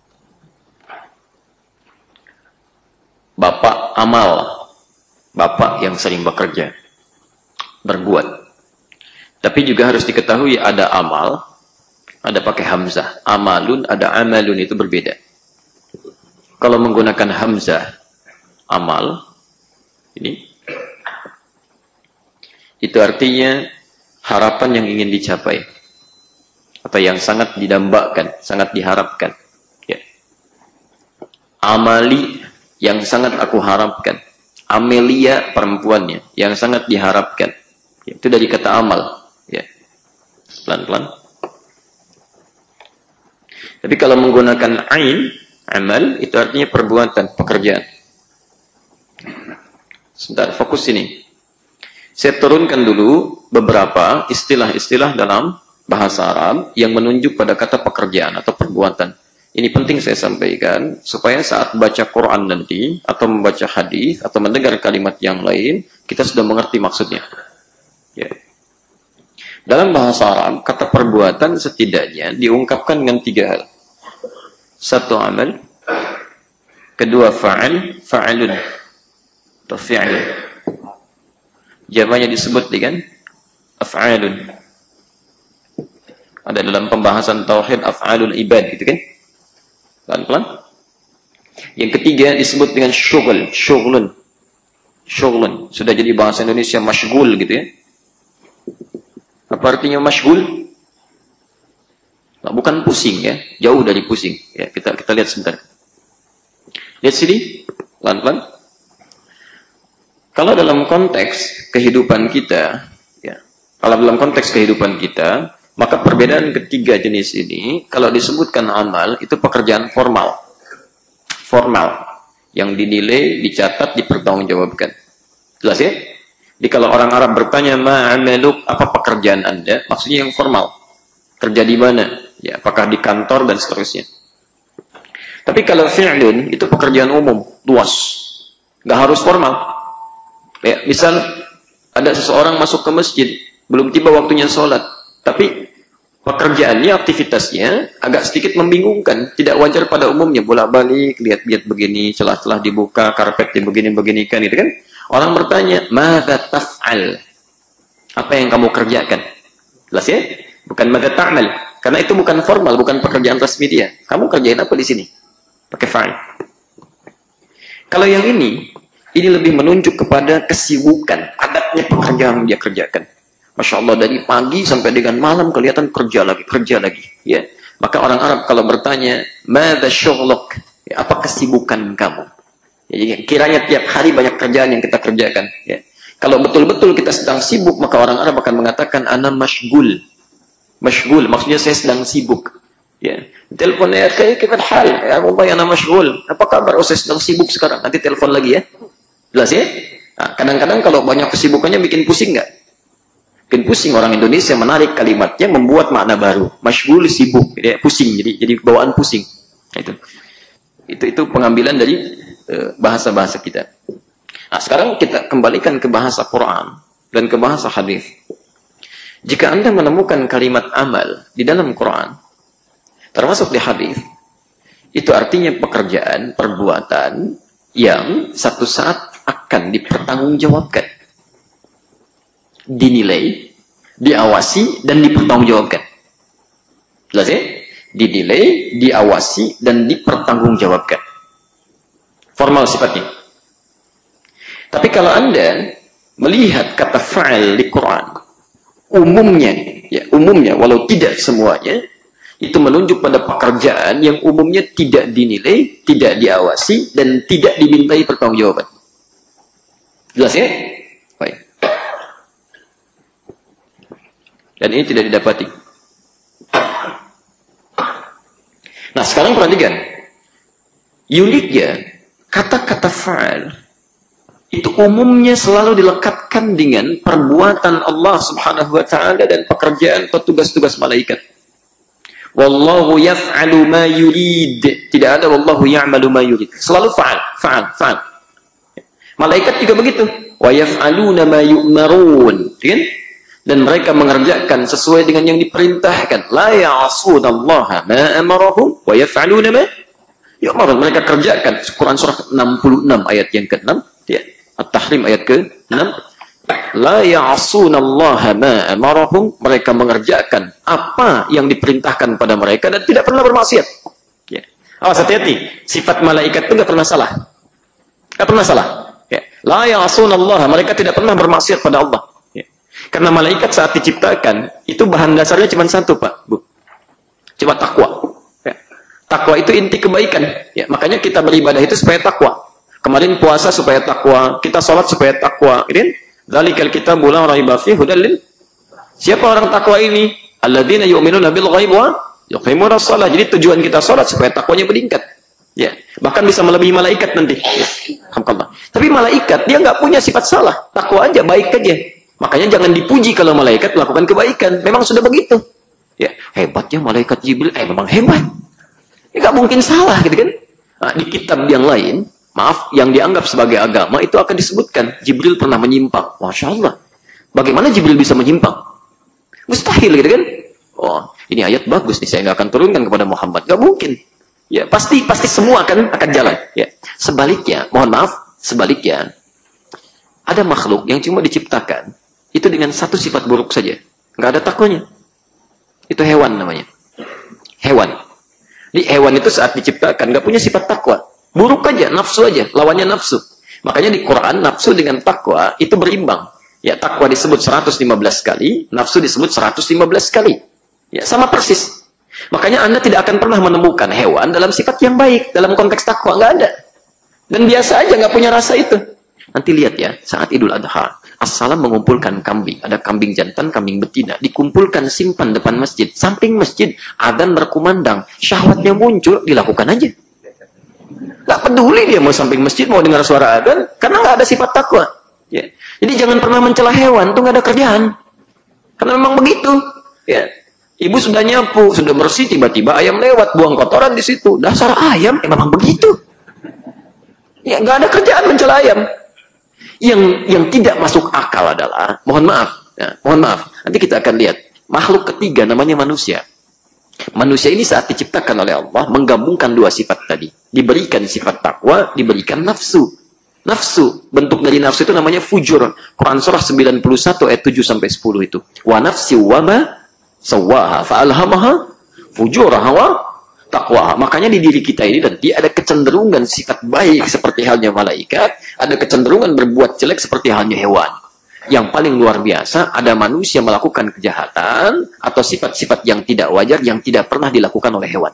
Bapak amal, bapak yang sering bekerja, berbuat. Tapi juga harus diketahui ada amal, ada pakai hamzah. Amalun, ada amalun, itu berbeda. Kalau menggunakan hamzah, amal, ini, itu artinya harapan yang ingin dicapai. Atau yang sangat didambakan, sangat diharapkan. Ya. Amali, yang sangat aku harapkan. Amelia, perempuannya, yang sangat diharapkan. Ya, itu dari kata amal. Ya. Pelan-pelan. Tapi kalau menggunakan ain, amal, itu artinya perbuatan, pekerjaan. Sebentar, fokus ini. Saya turunkan dulu beberapa istilah-istilah dalam bahasa Arab yang menunjuk pada kata pekerjaan atau perbuatan. Ini penting saya sampaikan, supaya saat baca Quran nanti, atau membaca hadis, atau mendengar kalimat yang lain, kita sudah mengerti maksudnya. Ya. Dalam bahasa Arab, kata perbuatan setidaknya diungkapkan dengan 3 hal. 1, amal. 2, fa'al, fa'alun. Atau fi'alun. Jawabannya disebut dengan af'alun. Ada dalam pembahasan tauhid af'alul ibad, gitu kan? Pelan-pelan. Yang ketiga disebut dengan syughul, syughlun. Syughlun. Sudah jadi bahasa Indonesia masyghul, gitu ya. Apa artinya masyghul? Nah, bukan pusing ya, jauh dari pusing. Ya, kita lihat sebentar. Lihat sini, pelan-pelan. Kalau dalam konteks kehidupan kita, ya, kalau dalam konteks kehidupan kita, maka perbedaan ketiga jenis ini, kalau disebutkan amal, itu pekerjaan formal. Formal. Yang dinilai, dicatat, dipertanggungjawabkan. Jelas ya? Jadi kalau orang Arab bertanya, ma'amaluk, apa pekerjaan Anda? Maksudnya yang formal. Kerja di mana? Ya, apakah di kantor dan seterusnya. Tapi kalau fi'lun, itu pekerjaan umum, luas. Nggak harus formal. Ya, misal, ada seseorang masuk ke masjid, belum tiba waktunya sholat. Tapi pekerjaannya, aktivitasnya agak sedikit membingungkan. Tidak wajar pada umumnya. Bolak-balik, lihat-lihat begini, celah-celah dibuka, karpet dibegini-beginikan, gitu kan. Orang bertanya, "Madza taf'al?" Apa yang kamu kerjakan? Jelas ya? Bukan madza ta'mal. Karena itu bukan formal, bukan pekerjaan resmi dia. Kamu kerjain apa di sini? Pakai fa'il. Kalau yang ini lebih menunjuk kepada kesibukan, padatnya pekerjaan yang dia kerjakan. Masya Allah, dari pagi sampai dengan malam kelihatan kerja lagi. Ya. Maka orang Arab kalau bertanya, "Madza syughluk?" Ya, apa kesibukan kamu? Ya, jadi kiranya tiap hari banyak kerjaan yang kita kerjakan. Ya. Kalau betul-betul kita sedang sibuk, maka orang Arab akan mengatakan, "Ana masyghul." Masyghul, maksudnya saya sedang sibuk. Ya. Telepon, ya, kifal hal? Ya Allah, ana masyghul. Apa kabar? Oh, saya sedang sibuk sekarang. Nanti telepon lagi ya. Jelas ya? Nah, kadang-kadang kalau banyak kesibukannya bikin pusing nggak? Bikin pusing. Orang Indonesia menarik kalimatnya, membuat makna baru. Masyghul, sibuk, ya, pusing. Jadi bawaan pusing. Itu pengambilan dari bahasa-bahasa kita. Nah, sekarang kita kembalikan ke bahasa Quran dan ke bahasa hadis. Jika Anda menemukan kalimat amal di dalam Quran, termasuk di hadis, itu artinya pekerjaan, perbuatan yang satu saat akan dipertanggungjawabkan, dinilai, diawasi, dan dipertanggungjawabkan. Jelas ya? Dinilai, diawasi, dan dipertanggungjawabkan. Formal sifatnya. Tapi kalau Anda melihat kata fa'il di Quran, umumnya, walau tidak semuanya, itu menunjuk pada pekerjaan yang umumnya tidak dinilai, tidak diawasi, dan tidak dimintai pertanggungjawaban. Jelas ya? Baik. Dan ini tidak didapati. Nah, sekarang perhatikan. Uniknya, kata-kata fa'al itu umumnya selalu dilekatkan dengan perbuatan Allah Subhanahu wa taala dan pekerjaan atau tugas-tugas malaikat. Wallahu yaf'alu ma yurid. Tidak ada wallahu ya'malu ma yurid. Selalu fa'al, fa'al, fa'al. Malaikat juga begitu. Wa yaf'aluna ma yu'marun. Kan? Dan mereka mengerjakan sesuai dengan yang diperintahkan. La ya'sunallaha ma amarahum wa yaf'aluna ma yu'marun. Mereka kerjakan. Quran surah 66 ayat yang ke-6, ya. At-Tahrim ayat ke-6. La ya'sunallaha ma amarahum. Mereka mengerjakan apa yang diperintahkan pada mereka dan tidak pernah bermaksiat. Ya. Awas, hati-hati. Sifat malaikat itu tidak pernah salah. Tidak pernah salah. Ya. La ya'sunallaha. Mereka tidak pernah bermaksiat pada Allah. Ya. Karena malaikat saat diciptakan, itu bahan dasarnya cuma satu, Pak, Bu. Cuma takwa. Ya. Takwa itu inti kebaikan. Ya. Makanya kita beribadah itu supaya takwa. Kemarin puasa supaya takwa, kita sholat supaya takwa. Dzalikal kitabul la raiba fihi hudal lil. Siapa orang takwa ini? Alladzina yu'minuna bil ghaib wa yuqimunas shalah. Jadi tujuan kita sholat supaya takwanya meningkat. Ya, bahkan bisa melebihi malaikat nanti. Ya. Alhamdulillah. Tapi malaikat dia nggak punya sifat salah, takwa aja, baik aja. Makanya jangan dipuji kalau malaikat melakukan kebaikan. Memang sudah begitu. Ya, hebatnya malaikat Jibril. Memang hebat. Nggak mungkin salah, gitu kan? Nah, di kitab yang lain, maaf, yang dianggap sebagai agama itu akan disebutkan Jibril pernah menyimpang. Masya Allah. Bagaimana Jibril bisa menyimpang? Mustahil, gitu kan? Oh, ini ayat bagus nih, saya nggak akan turunkan kepada Muhammad. Nggak mungkin. Ya, pasti semua akan jalan. Ya. Sebaliknya, mohon maaf, sebaliknya ada makhluk yang cuma diciptakan itu dengan satu sifat buruk saja, nggak ada takwanya. Itu hewan namanya. Hewan. Di hewan itu saat diciptakan nggak punya sifat takwa. Buruk aja, nafsu aja, lawannya nafsu. Makanya di Quran, nafsu dengan takwa itu berimbang. Ya, takwa disebut 115 kali, nafsu disebut 115 kali. Ya, sama persis. Makanya Anda tidak akan pernah menemukan hewan dalam sifat yang baik, dalam konteks takwa, nggak ada. Dan biasa aja, nggak punya rasa itu. Nanti lihat ya, saat Idul Adha, As-Salam mengumpulkan kambing. Ada kambing jantan, kambing betina. Dikumpulkan, simpan depan masjid. Samping masjid, adzan berkumandang. Syahwatnya muncul, dilakukan aja. Nggak peduli dia mau samping masjid, mau dengar suara adzan, karena nggak ada sifat takwa. Ya. Jadi jangan pernah mencela hewan, itu nggak ada kerjaan. Karena memang begitu. Ya. Ibu sudah nyapu, sudah bersih, tiba-tiba ayam lewat, buang kotoran di situ. Dasar ayam, memang begitu. Ya, nggak ada kerjaan mencela ayam. Yang tidak masuk akal adalah, mohon maaf, nanti kita akan lihat, makhluk ketiga namanya manusia. Manusia ini saat diciptakan oleh Allah, menggabungkan dua sifat tadi. Diberikan sifat takwa, diberikan nafsu. Nafsu, bentuk dari nafsu itu namanya fujur. Quran surah 91 ayat 7-10 itu. Wa nafsi wa ma sawaha fa'alhamaha fujuraha wa taqwaha. Makanya di diri kita ini nanti ada kecenderungan sifat baik seperti halnya malaikat, ada kecenderungan berbuat jelek seperti halnya hewan. Yang paling luar biasa, ada manusia melakukan kejahatan atau sifat-sifat yang tidak wajar yang tidak pernah dilakukan oleh hewan.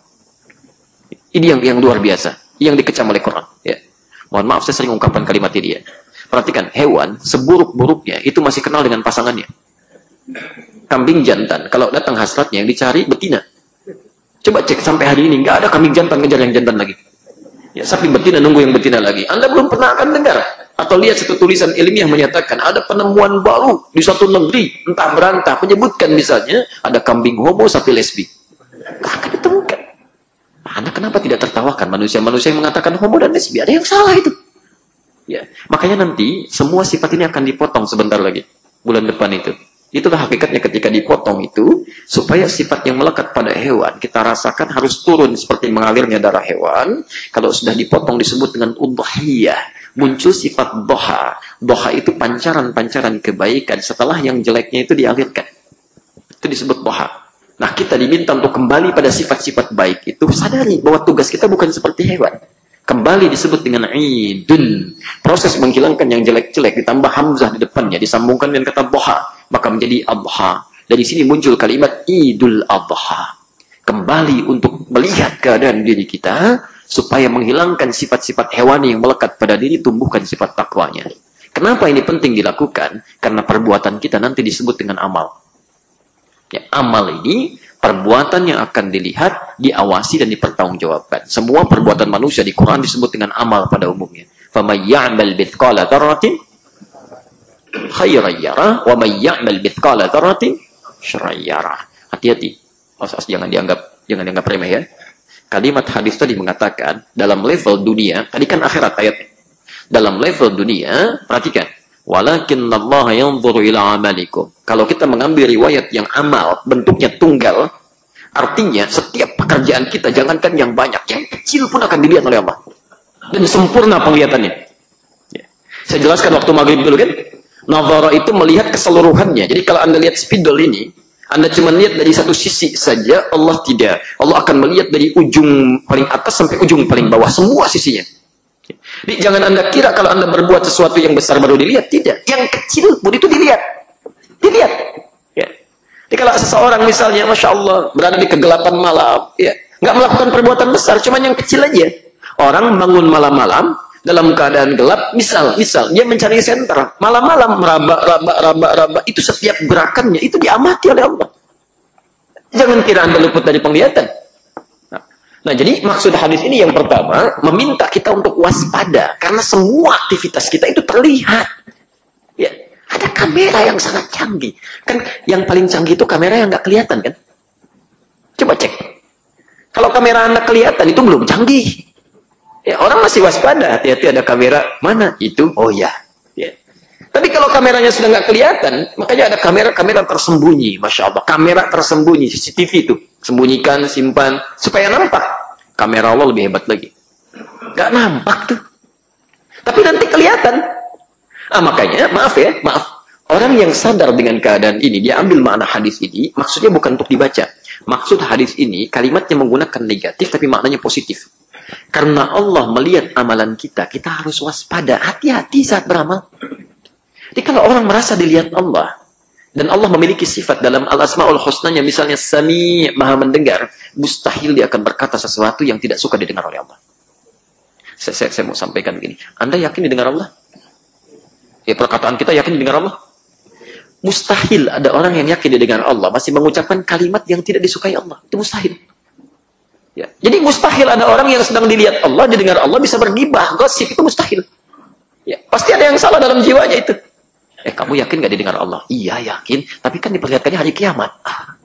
Ini yang luar biasa, yang dikecam oleh Quran. Ya. Mohon maaf, saya sering ungkapkan kalimat ini ya. Perhatikan, hewan seburuk-buruknya itu masih kenal dengan pasangannya. Kambing jantan, kalau datang hasratnya yang dicari betina. Coba cek sampai hari ini, nggak ada kambing jantan ngejar yang jantan lagi. Ya, sapi betina nunggu yang betina lagi. Anda belum pernah akan dengar atau lihat satu tulisan ilmiah menyatakan ada penemuan baru di suatu negeri, entah berantah, menyebutkan misalnya ada kambing homo, sapi lesbi. Nggak akan ditemukan. Anda kenapa tidak tertawakan manusia-manusia yang mengatakan homo dan lesbi? Ada yang salah itu. Ya, makanya nanti semua sifat ini akan dipotong sebentar lagi, bulan depan itu. Itulah hakikatnya ketika dipotong itu, supaya sifat yang melekat pada hewan, kita rasakan harus turun seperti mengalirnya darah hewan. Kalau sudah dipotong disebut dengan udhiyah. Muncul sifat doha. Doha itu pancaran-pancaran kebaikan setelah yang jeleknya itu dialirkan. Itu disebut doha. Nah, kita diminta untuk kembali pada sifat-sifat baik itu, sadari bahwa tugas kita bukan seperti hewan. Kembali disebut dengan idun. Proses menghilangkan yang jelek-jelek, ditambah hamzah di depannya, disambungkan dengan kata doha, maka menjadi adha. Dari sini muncul kalimat Idul Adha. Kembali untuk melihat keadaan diri kita, supaya menghilangkan sifat-sifat hewani yang melekat pada diri, tumbuhkan sifat takwanya. Kenapa ini penting dilakukan? Karena perbuatan kita nanti disebut dengan amal. Ya, amal ini Perbuatan yang akan dilihat, diawasi dan dipertanggungjawabkan. Semua perbuatan manusia di Quran disebut dengan amal pada umumnya. فَمَنْ يَعْمَلْ مِثْقَالَ ذَرَّةٍ خَيْرًا يَرَهُ وَمَنْ يَعْمَلْ مِثْقَالَ ذَرَّةٍ شَرًّا يَرَهُ. Hati-hati. Jangan dianggap remeh ya. Kalimat hadis tadi mengatakan dalam level dunia, tadi kan akhirat ayatnya. Dalam level dunia, perhatikan. Walakinnallaha yanzuru ila amalikum. Kalau kita mengambil riwayat yang amal, bentuknya tunggal, artinya setiap pekerjaan kita, jangankan yang banyak, yang kecil pun akan dilihat oleh Allah. Dan sempurna penglihatannya. Ya. Saya jelaskan waktu maghrib dulu kan. Nazara itu melihat keseluruhannya. Jadi kalau Anda lihat spidol ini, Anda cuma lihat dari satu sisi saja, Allah tidak. Allah akan melihat dari ujung paling atas sampai ujung paling bawah, semua sisinya. Jadi jangan Anda kira kalau Anda berbuat sesuatu yang besar baru dilihat. Tidak. Yang kecil pun itu dilihat. Dilihat. Ya. Jadi kalau seseorang misalnya, Masya Allah, berada di kegelapan malam, ya, nggak melakukan perbuatan besar, cuma yang kecil aja. Orang bangun malam-malam, dalam keadaan gelap, misal, dia mencari senter. Malam-malam, raba, itu setiap gerakannya, itu diamati oleh Allah. Jangan kira Anda luput dari penglihatan. Nah, jadi maksud hadis ini yang pertama, meminta kita untuk waspada. Karena semua aktivitas kita itu terlihat. Ya, ada kamera yang sangat canggih. Kan yang paling canggih itu kamera yang nggak kelihatan, kan? Coba cek. Kalau kamera Anda kelihatan, itu belum canggih. Ya, orang masih waspada. Hati-hati ada kamera. Mana? Itu? Oh ya. Ya. Tapi kalau kameranya sudah nggak kelihatan, makanya ada kamera tersembunyi. Masya Allah. Kamera tersembunyi. CCTV itu. Sembunyikan, simpan, supaya nampak. Kamera Allah lebih hebat lagi. Gak nampak tuh. Tapi nanti kelihatan. Makanya, maaf. Orang yang sadar dengan keadaan ini, dia ambil makna hadis ini, maksudnya bukan untuk dibaca. Maksud hadis ini, kalimatnya menggunakan negatif, tapi maknanya positif. Karena Allah melihat amalan kita, kita harus waspada. Hati-hati saat beramal. Jadi kalau orang merasa dilihat Allah, dan Allah memiliki sifat dalam Al-Asma'ul Husnanya, misalnya Sami, maha mendengar, mustahil dia akan berkata sesuatu yang tidak suka didengar oleh Allah. Saya mau sampaikan begini. Anda yakin didengar Allah? Ya, perkataan kita yakin didengar Allah? Mustahil ada orang yang yakin didengar Allah, masih mengucapkan kalimat yang tidak disukai Allah. Itu mustahil. Ya. Jadi mustahil ada orang yang sedang dilihat Allah, didengar Allah, bisa bergibah, gosip, itu mustahil. Ya. Pasti ada yang salah dalam jiwanya itu. Kamu yakin gak didengar Allah? Iya, yakin. Tapi kan diperlihatkannya hari kiamat.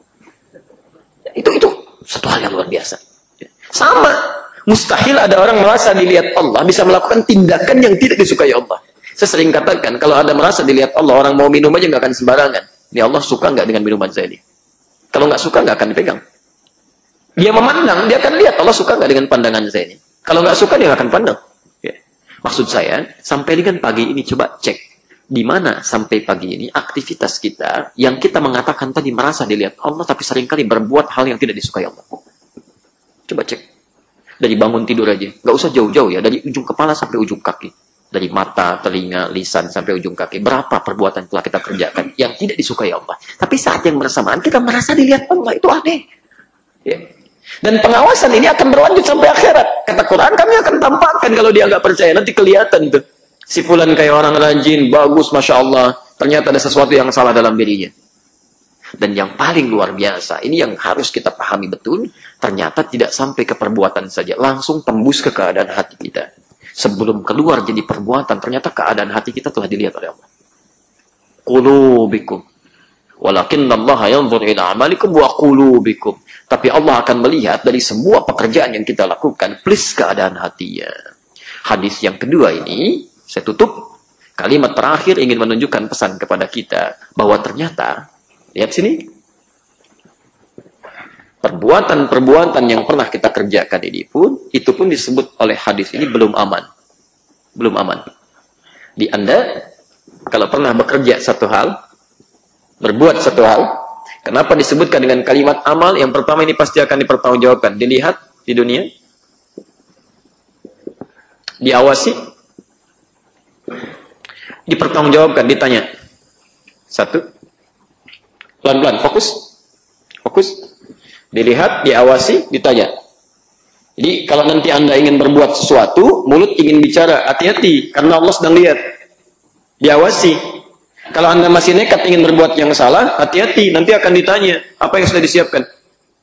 Itu satu hal yang luar biasa. Sama. Mustahil ada orang merasa dilihat Allah, bisa melakukan tindakan yang tidak disukai Allah. Saya sering katakan, kalau ada merasa dilihat Allah, orang mau minum aja gak akan sembarangan. Ini Allah suka gak dengan minuman saya ini? Kalau gak suka gak akan dipegang. Dia memandang, dia akan lihat Allah suka gak dengan pandangan saya ini. Kalau gak suka, dia gak akan pandang. Ya. Maksud saya, sampai dengan pagi ini, coba cek. Di mana sampai pagi ini aktivitas kita yang kita mengatakan tadi merasa dilihat Allah, tapi seringkali berbuat hal yang tidak disukai Allah. Coba cek. Dari bangun tidur aja. Gak usah jauh-jauh ya. Dari ujung kepala sampai ujung kaki. Dari mata, telinga, lisan sampai ujung kaki. Berapa perbuatan telah kita kerjakan yang tidak disukai Allah. Tapi saat yang bersamaan kita merasa dilihat Allah. Itu aneh. Ya. Dan pengawasan ini akan berlanjut sampai akhirat. Kata Quran, kami akan tampakkan kalau dia nggak percaya. Nanti kelihatan tuh. Si fulan kayak orang rajin, bagus, Masya Allah. Ternyata ada sesuatu yang salah dalam dirinya. Dan yang paling luar biasa, ini yang harus kita pahami betul, ternyata tidak sampai ke perbuatan saja. Langsung tembus ke keadaan hati kita. Sebelum keluar jadi perbuatan, ternyata keadaan hati kita telah dilihat oleh Allah. Qulubikum. Walakinnallaha yanzur ila amalikum wa qulubikum. Tapi Allah akan melihat dari semua pekerjaan yang kita lakukan, plus keadaan hatinya. Hadis yang kedua ini, saya tutup, kalimat terakhir ingin menunjukkan pesan kepada kita, bahwa ternyata, lihat sini, perbuatan-perbuatan yang pernah kita kerjakan ini pun, itu pun disebut oleh hadis ini belum aman. Belum aman. Di Anda, kalau pernah bekerja satu hal, berbuat satu hal, kenapa disebutkan dengan kalimat amal? Yang pertama ini pasti akan dipertanggungjawabkan. Dilihat di dunia, diawasi, dipertanggungjawabkan, ditanya. Satu, pelan-pelan, fokus, dilihat, diawasi, ditanya. Jadi kalau nanti Anda ingin berbuat sesuatu, mulut ingin bicara, hati-hati, karena Allah sedang lihat. Diawasi. Kalau Anda masih nekat ingin berbuat yang salah, hati-hati, nanti akan ditanya apa yang sudah disiapkan.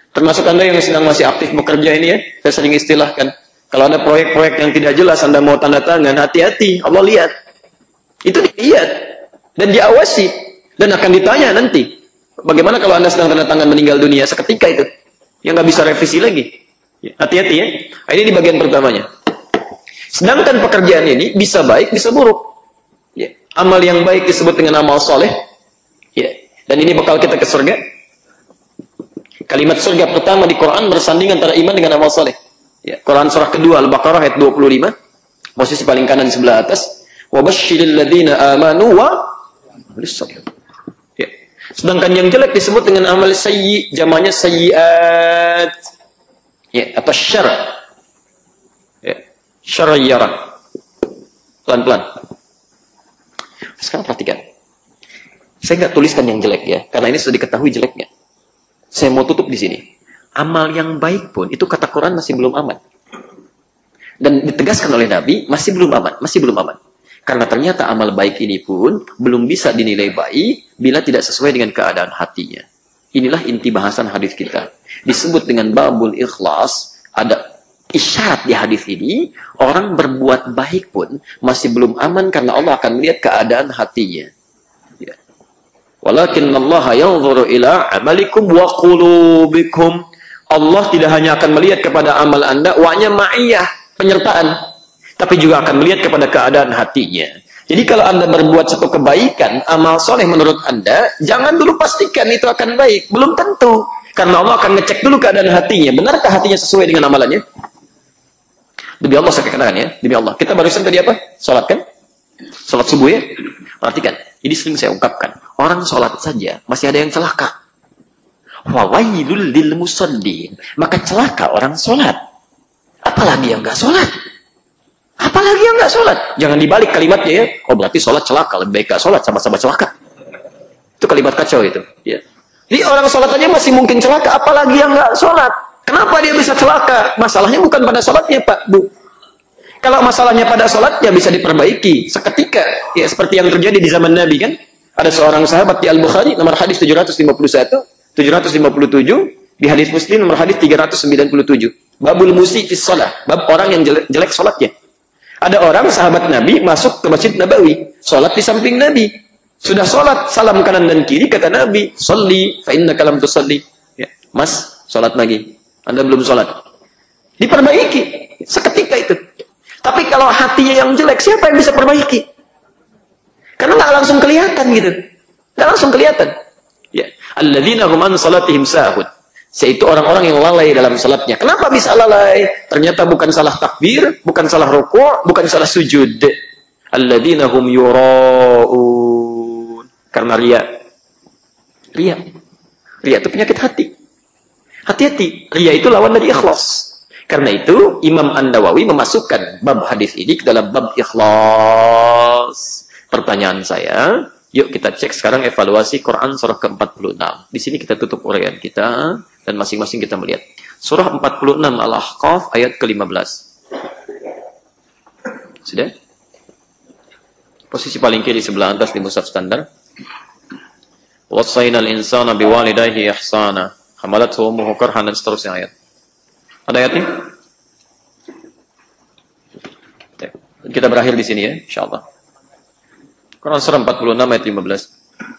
Termasuk Anda yang sedang masih aktif bekerja ini ya, saya sering istilahkan. Kalau ada proyek-proyek yang tidak jelas Anda mau tanda tangan, hati-hati, Allah lihat. Itu dilihat dan diawasi dan akan ditanya nanti. Bagaimana kalau Anda sedang tanda tangan meninggal dunia seketika itu? Yang nggak bisa revisi lagi. Hati-hati ya. Ini di bagian pertamanya. Sedangkan pekerjaan ini bisa baik, bisa buruk. Ya. Amal yang baik disebut dengan amal soleh. Ya. Dan ini bakal kita ke surga. Kalimat surga pertama di Quran bersanding antara iman dengan amal soleh. Ya. Quran surah kedua Al-Baqarah ayat 25. Posisi paling kanan sebelah atas. وَبَشِّرِ الَّذِينَ آمَنُوا وَعَمِلُوا. Ya. Sedangkan yang jelek disebut dengan amal sayyi, jamaknya sayyiat. Ya, atau syar. Ya. Syarayyara. Pelan-pelan. Sekarang perhatikan. Saya nggak tuliskan yang jelek ya, karena ini sudah diketahui jeleknya. Saya mau tutup di sini. Amal yang baik pun, itu kata Quran masih belum aman. Dan ditegaskan oleh Nabi, masih belum aman. Masih belum aman. Karena ternyata amal baik ini pun belum bisa dinilai baik bila tidak sesuai dengan keadaan hatinya. Inilah inti bahasan hadis kita. Disebut dengan babul ikhlas, ada isyarat di hadis ini, orang berbuat baik pun masih belum aman karena Allah akan melihat keadaan hatinya. Ya. Walakin Allah yanzuru ila amalikum wa qulubikum. Allah tidak hanya akan melihat kepada amal Anda, wa'nya ma'iyah, penyertaan, tapi juga akan melihat kepada keadaan hatinya. Jadi kalau Anda berbuat satu kebaikan, amal soleh menurut Anda, jangan dulu pastikan itu akan baik. Belum tentu. Karena Allah akan ngecek dulu keadaan hatinya. Benarkah hatinya sesuai dengan amalannya? Demi Allah saya katakan ya. Demi Allah. Kita barusan tadi apa? Sholat kan? Sholat subuh ya? Perhatikan. Ini sering saya ungkapkan. Orang sholat saja masih ada yang celaka. Wawailul lil musallin. Maka celaka orang sholat. Apalagi yang nggak sholat. Apalagi yang nggak sholat. Jangan dibalik kalimatnya ya. Oh berarti sholat celaka. Lebih baik nggak sholat sama-sama celaka. Itu kalimat kacau itu. Ya. Jadi orang sholat aja masih mungkin celaka. Apalagi yang nggak sholat. Kenapa dia bisa celaka? Masalahnya bukan pada sholatnya Pak, Bu. Kalau masalahnya pada sholatnya bisa diperbaiki. Seketika. Ya seperti yang terjadi di zaman Nabi kan. Ada seorang sahabat di Al-Bukhari. Nomor hadis 751. 757 di hadis Muslim nomor hadis 397. Babul musi fis shalah, bab orang yang jelek salatnya. Ada orang sahabat Nabi masuk ke Masjid Nabawi, salat di samping Nabi. Sudah salat, salam kanan dan kiri, kata Nabi, "Shalli fa innaka lam tusalli." Ya, Mas, salat lagi. Anda belum salat. Diperbaiki seketika itu. Tapi kalau hatinya yang jelek, siapa yang bisa perbaiki? Karena nggak langsung kelihatan gitu. Nggak langsung kelihatan. Ya, alladzina hum an salatihim sahun. Yaitu orang-orang yang lalai dalam salatnya. Kenapa bisa lalai? Ternyata bukan salah takbir, bukan salah rukuk, bukan salah sujud. Alladzina hum yura'un. Karena riya. Riya. Riya itu penyakit hati. Hati-hati. Riya itu lawan dari ikhlas. Karena itu Imam An-Nawawi memasukkan bab hadis ini ke dalam bab ikhlas. Pertanyaan saya, yuk kita cek sekarang evaluasi Quran surah ke-46. Di sini kita tutup uraian kita dan masing-masing kita melihat. Surah 46 Al-Ahqaf ayat ke-15. Sudah? Posisi paling kiri sebelah atas di mushaf standar. Wassaynal insana biwalidayhi ihsana. Hamalathu ummuhu karhan dan seterusnya ayat. Ada ayatnya? Kita berakhir di sini ya, insyaallah. Quran surah 46 ayat 15.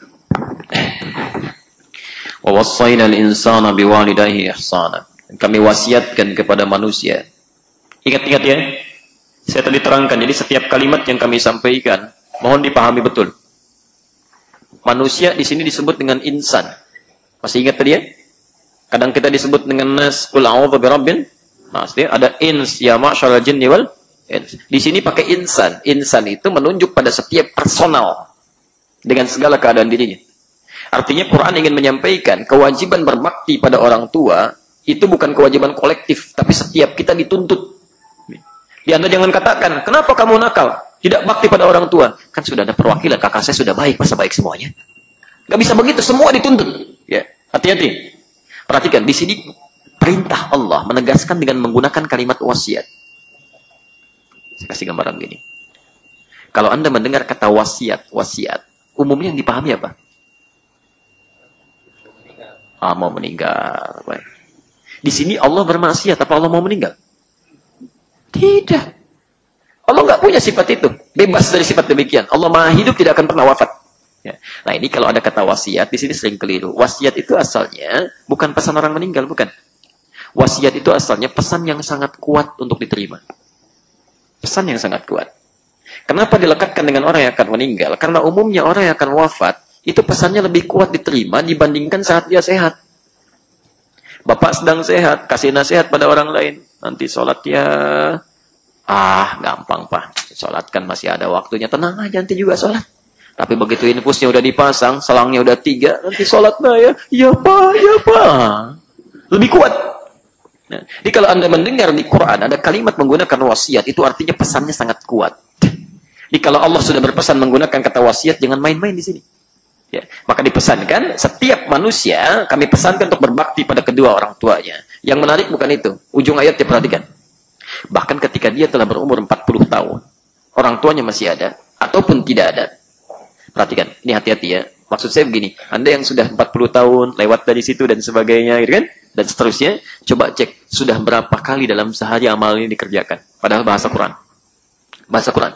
Wa wassaynal insana biwalidayhi ihsana. Kami wasiatkan kepada manusia. Ingat-ingat ya. Saya tadi terangkan, jadi setiap kalimat yang kami sampaikan mohon dipahami betul. Manusia di sini disebut dengan insan. Masih ingat tadi ya? Kadang kita disebut dengan nas, qul a'udzu birabbil nas. Ada ins, ya ma'syaral jinni wal ins. Di sini pakai insan. Insan itu menunjuk pada setiap personal dengan segala keadaan dirinya. Artinya Quran ingin menyampaikan kewajiban berbakti pada orang tua itu bukan kewajiban kolektif, tapi setiap kita dituntut. Di Anda jangan katakan, kenapa kamu nakal? Tidak bakti pada orang tua. Kan sudah ada perwakilan, kakak saya sudah baik, masa baik semuanya? Gak bisa begitu, semua dituntut. Ya, hati-hati. Perhatikan, di sini perintah Allah menegaskan dengan menggunakan kalimat wasiat. Saya kasih gambaran begini. Kalau Anda mendengar kata wasiat, umumnya yang dipahami apa? Mau meninggal. Baik. Di sini Allah bermaksiat, apa Allah mau meninggal? Tidak. Allah nggak punya sifat itu. Bebas dari sifat demikian. Allah maha hidup, tidak akan pernah wafat. Ya. Nah ini kalau ada kata wasiat, di sini sering keliru. Wasiat itu asalnya bukan pesan orang meninggal, bukan. Wasiat itu asalnya pesan yang sangat kuat untuk diterima. Pesan yang sangat kuat. Kenapa dilekatkan dengan orang yang akan meninggal? Karena umumnya orang yang akan wafat, itu pesannya lebih kuat diterima dibandingkan saat dia sehat. Bapak sedang sehat, kasih nasihat pada orang lain. Nanti sholat ya, gampang Pak. Sholat kan masih ada waktunya. Tenang aja, nanti juga sholat. Tapi begitu infusnya udah dipasang, selangnya udah 3, nanti sholat ya. Ya Pak, ya Pak. Lebih kuat. Nah, jadi kalau Anda mendengar di Quran ada kalimat menggunakan wasiat, itu artinya pesannya sangat kuat. Jadi kalau Allah sudah berpesan menggunakan kata wasiat, jangan main-main di sini. Ya, maka dipesankan setiap manusia kami pesankan untuk berbakti pada kedua orang tuanya. Yang menarik bukan itu. Ujung ayat diperhatikan. Bahkan ketika dia telah berumur 40 tahun, orang tuanya masih ada ataupun tidak ada. Perhatikan, ini hati-hati ya. Maksud saya begini, Anda yang sudah 40 tahun lewat dari situ dan sebagainya, gitu kan? Dan seterusnya, coba cek sudah berapa kali dalam sehari amal ini dikerjakan. Padahal bahasa Quran. Bahasa Quran.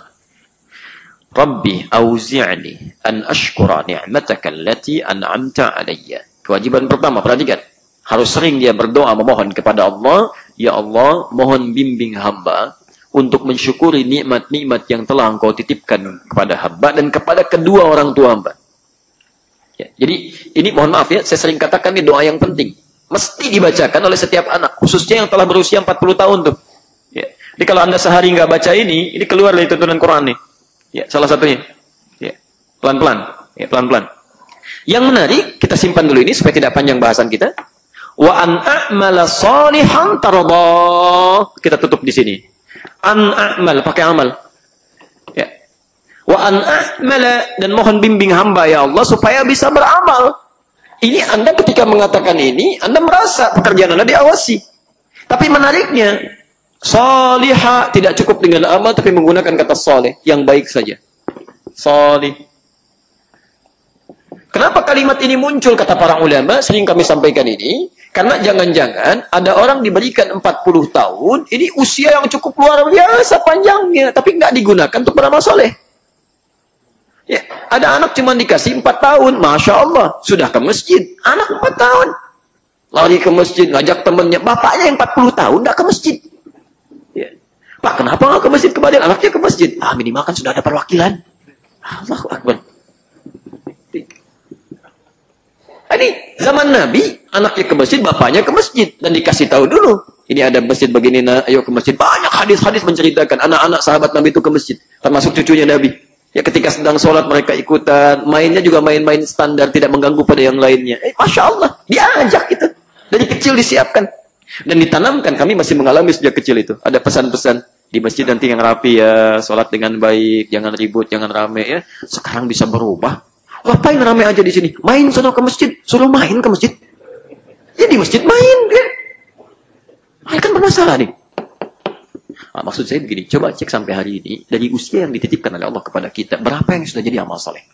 Rabbi auzi'ni an ashkura ni'mataka allati an'amta alayya. Kewajiban pertama, perhatikan. Harus sering dia berdoa memohon kepada Allah, ya Allah, mohon bimbing hamba untuk mensyukuri nikmat-nikmat yang telah Engkau titipkan kepada hamba dan kepada kedua orang tua hamba. Ya, jadi ini mohon maaf ya, saya sering katakan ini doa yang penting. Mesti dibacakan oleh setiap anak, khususnya yang telah berusia 40 tahun tuh. Ya. Jadi kalau Anda sehari nggak baca ini keluar dari tuntunan Quran nih. Ya, salah satunya. Ya, pelan-pelan. Ya, pelan-pelan. Yang menarik, kita simpan dulu ini supaya tidak panjang bahasan kita. Wa an a'mala shalihan tarda. Kita tutup di sini. An a'mal, pakai amal. Ya. Wa an a'mala, dan mohon bimbing hamba ya Allah supaya bisa beramal. Ini Anda ketika mengatakan ini, Anda merasa pekerjaan Anda diawasi. Tapi menariknya, salihah tidak cukup dengan amal, tapi menggunakan kata salih, yang baik saja. Salih. Kenapa kalimat ini muncul, kata para ulama, sering kami sampaikan ini, karena jangan-jangan ada orang diberikan 40 tahun, ini usia yang cukup luar biasa panjangnya, tapi nggak digunakan untuk beramal saleh. Ya, ada anak cuma dikasih 4 tahun, Masya Allah, sudah ke masjid. Anak 4 tahun, lari ke masjid, ngajak temannya. Bapaknya yang 40 tahun, nggak ke masjid. Ya. Pak, kenapa nggak ke masjid kembali? Anaknya ke masjid. Minimal kan sudah ada perwakilan. Allahu Akbar. Ini zaman Nabi, anaknya ke masjid, bapaknya ke masjid. Dan dikasih tahu dulu. Ini ada masjid begini, ayo ke masjid. Banyak hadis-hadis menceritakan anak-anak sahabat Nabi itu ke masjid. Termasuk cucunya Nabi. Ya ketika sedang sholat mereka ikutan, mainnya juga main-main standar, tidak mengganggu pada yang lainnya. Masya Allah, diajak itu. Dari kecil disiapkan. Dan ditanamkan, kami masih mengalami sejak kecil itu. Ada pesan-pesan, di masjid nanti yang rapi ya, sholat dengan baik, jangan ribut, jangan rame ya. Sekarang bisa berubah. Ngapain rame aja di sini? Main sono ke masjid, suruh main ke masjid. Ya di masjid main, kan? Kan bermasalah nih. Maksud saya begini, coba cek sampai hari ini, dari usia yang dititipkan oleh Allah kepada kita, berapa yang sudah jadi amal soleh?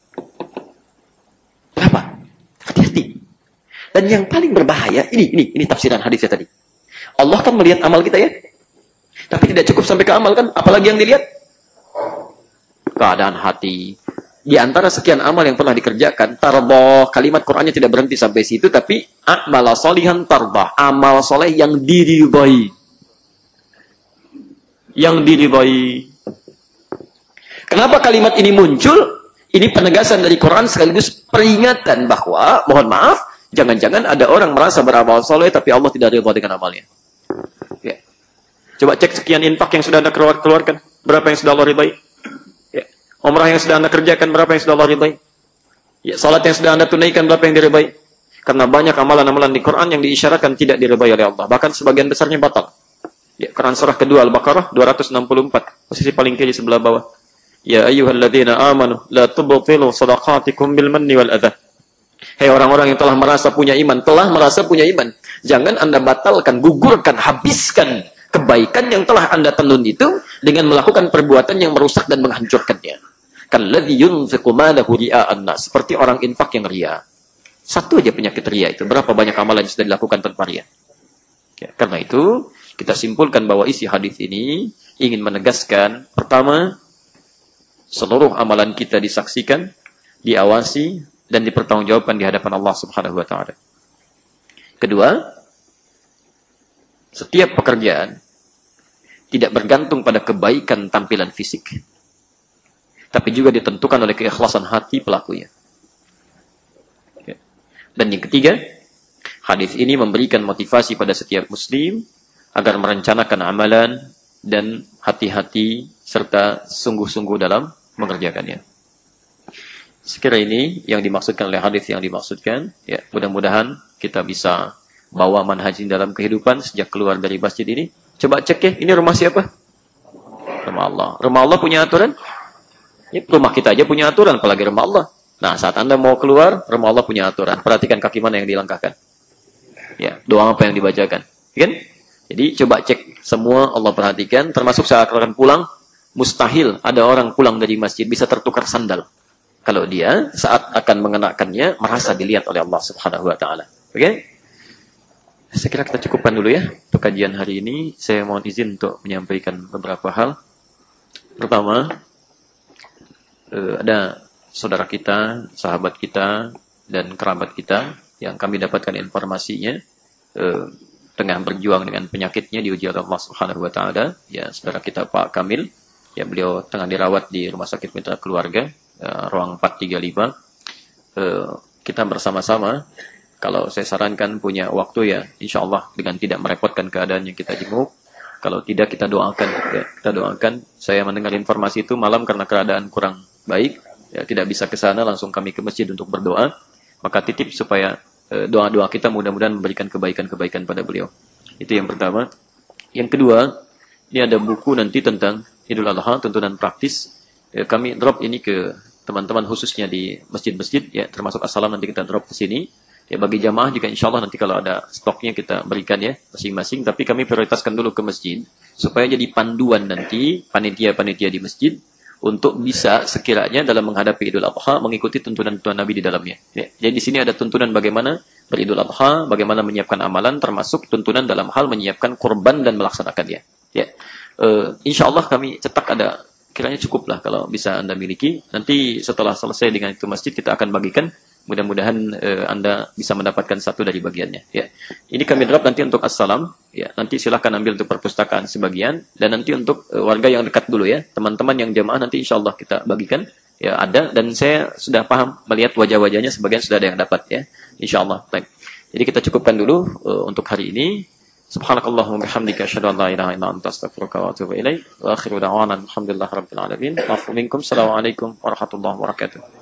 Berapa? Hati-hati. Dan yang paling berbahaya, ini tafsiran hadisnya tadi. Allah kan melihat amal kita ya, tapi tidak cukup sampai ke amal kan, apalagi yang dilihat? Keadaan hati. Di antara sekian amal yang pernah dikerjakan, tardah, kalimat Qur'annya tidak berhenti sampai situ, tapi a'mala sholihan tardah, amal soleh yang diridhai. Yang diridhai. Kenapa kalimat ini muncul? Ini penegasan dari Quran sekaligus peringatan bahwa, mohon maaf, jangan-jangan ada orang merasa beramal soleh tapi Allah tidak ridha dengan amalnya. Ya. Coba cek sekian infak yang sudah Anda keluarkan, berapa yang sudah Allah ridhai? Ya. Umrah yang sudah Anda kerjakan, berapa yang sudah Allah ridhai? Ya, salat yang sudah Anda tunaikan, berapa yang diridhai? Karena banyak amalan-amalan di Quran yang diisyaratkan tidak diridhai oleh Allah, bahkan sebagian besarnya batal. Ya, Quran surah kedua Al-Baqarah 264, posisi paling kiri sebelah bawah. Ya ayyuhalladzina amanu la tubtilu shadaqatikum bil manni wal adha. Hei orang-orang yang telah merasa punya iman, jangan Anda batalkan, gugurkan, habiskan kebaikan yang telah Anda tenun itu dengan melakukan perbuatan yang merusak dan menghancurkannya. Kalladzi yunfiqu malahu ria'an nas, seperti orang infak yang ria. Satu aja penyakit ria itu, berapa banyak amalan yang sudah dilakukan tanpa ria. Ya, karena itu kita simpulkan bahwa isi hadis ini ingin menegaskan, pertama, seluruh amalan kita disaksikan, diawasi, dan dipertanggungjawabkan di hadapan Allah Subhanahu wa taala. Kedua, setiap pekerjaan tidak bergantung pada kebaikan tampilan fisik, tapi juga ditentukan oleh keikhlasan hati pelakunya. Dan yang ketiga, hadis ini memberikan motivasi pada setiap muslim agar merencanakan amalan dan hati-hati serta sungguh-sungguh dalam mengerjakannya. Sekira ini yang dimaksudkan oleh hadis yang dimaksudkan. Ya, mudah-mudahan kita bisa bawa manhaj dalam kehidupan sejak keluar dari masjid ini. Coba cek ya, ini rumah siapa? Rumah Allah. Rumah Allah punya aturan? Ya, rumah kita aja punya aturan, apalagi rumah Allah. Nah, saat Anda mau keluar, rumah Allah punya aturan. Perhatikan kaki mana yang dilangkahkan. Ya, doa apa yang dibacakan. Kan? Jadi coba cek semua, Allah perhatikan, termasuk saat akan pulang, mustahil ada orang pulang dari masjid bisa tertukar sandal. Kalau dia saat akan mengenakannya merasa dilihat oleh Allah Subhanahu wa taala. Oke? Saya kira kita cukupkan dulu ya untuk kajian hari ini. Saya mohon izin untuk menyampaikan beberapa hal. Pertama, ada saudara kita, sahabat kita, dan kerabat kita yang kami dapatkan informasinya tengah berjuang dengan penyakitnya diuji oleh Allah Subhanahu wa taala. Ya, saudara kita Pak Kamil, ya beliau tengah dirawat di Rumah Sakit Mitra Keluarga, ruang 435. Kita bersama-sama, kalau saya sarankan punya waktu ya, insya Allah dengan tidak merepotkan keadaan yang kita jenguk. Kalau tidak kita doakan, ya, kita doakan. Saya mendengar informasi itu malam karena keadaan kurang baik, ya, tidak bisa ke sana, langsung kami ke masjid untuk berdoa. Maka titip supaya doa-doa kita mudah-mudahan memberikan kebaikan-kebaikan pada beliau. Itu yang pertama. Yang kedua, ini ada buku nanti tentang Idul Adha, tuntunan praktis. Kami drop ini ke teman-teman khususnya di masjid-masjid, ya, termasuk Assalam nanti kita drop ke sini. Ya, bagi jamaah juga insya Allah nanti kalau ada stoknya kita berikan ya masing-masing. Tapi kami prioritaskan dulu ke masjid supaya jadi panduan nanti panitia-panitia di masjid untuk bisa sekiranya dalam menghadapi Idul Adha mengikuti tuntunan-tuntunan Nabi di dalamnya. Ya, jadi di sini ada tuntunan bagaimana beridul Adha, bagaimana menyiapkan amalan, termasuk tuntunan dalam hal menyiapkan kurban dan melaksanakannya. Ya, insya Allah kami cetak ada, kiranya cukup lah kalau bisa Anda miliki. Nanti setelah selesai dengan itu masjid kita akan bagikan. Mudah-mudahan Anda bisa mendapatkan satu dari bagiannya. Ya, ini kami drop nanti untuk Assalam. Ya, nanti silahkan ambil untuk perpustakaan sebagian dan nanti untuk warga yang dekat dulu ya, teman-teman yang jamaah nanti insya Allah kita bagikan. Ya, ada dan saya sudah paham melihat wajah-wajahnya sebagian sudah ada yang dapat ya, insya Allah. Baik. Jadi kita cukupkan dulu untuk hari ini. Subhanakallahumma bihamdika asyhadu an la ilaha illa anta astaghfiruka wa atubu ilaik. Wa akhiru da'wana alhamdulillahirabbil alamin. Assalamualaikum warahmatullahi wabarakatuh.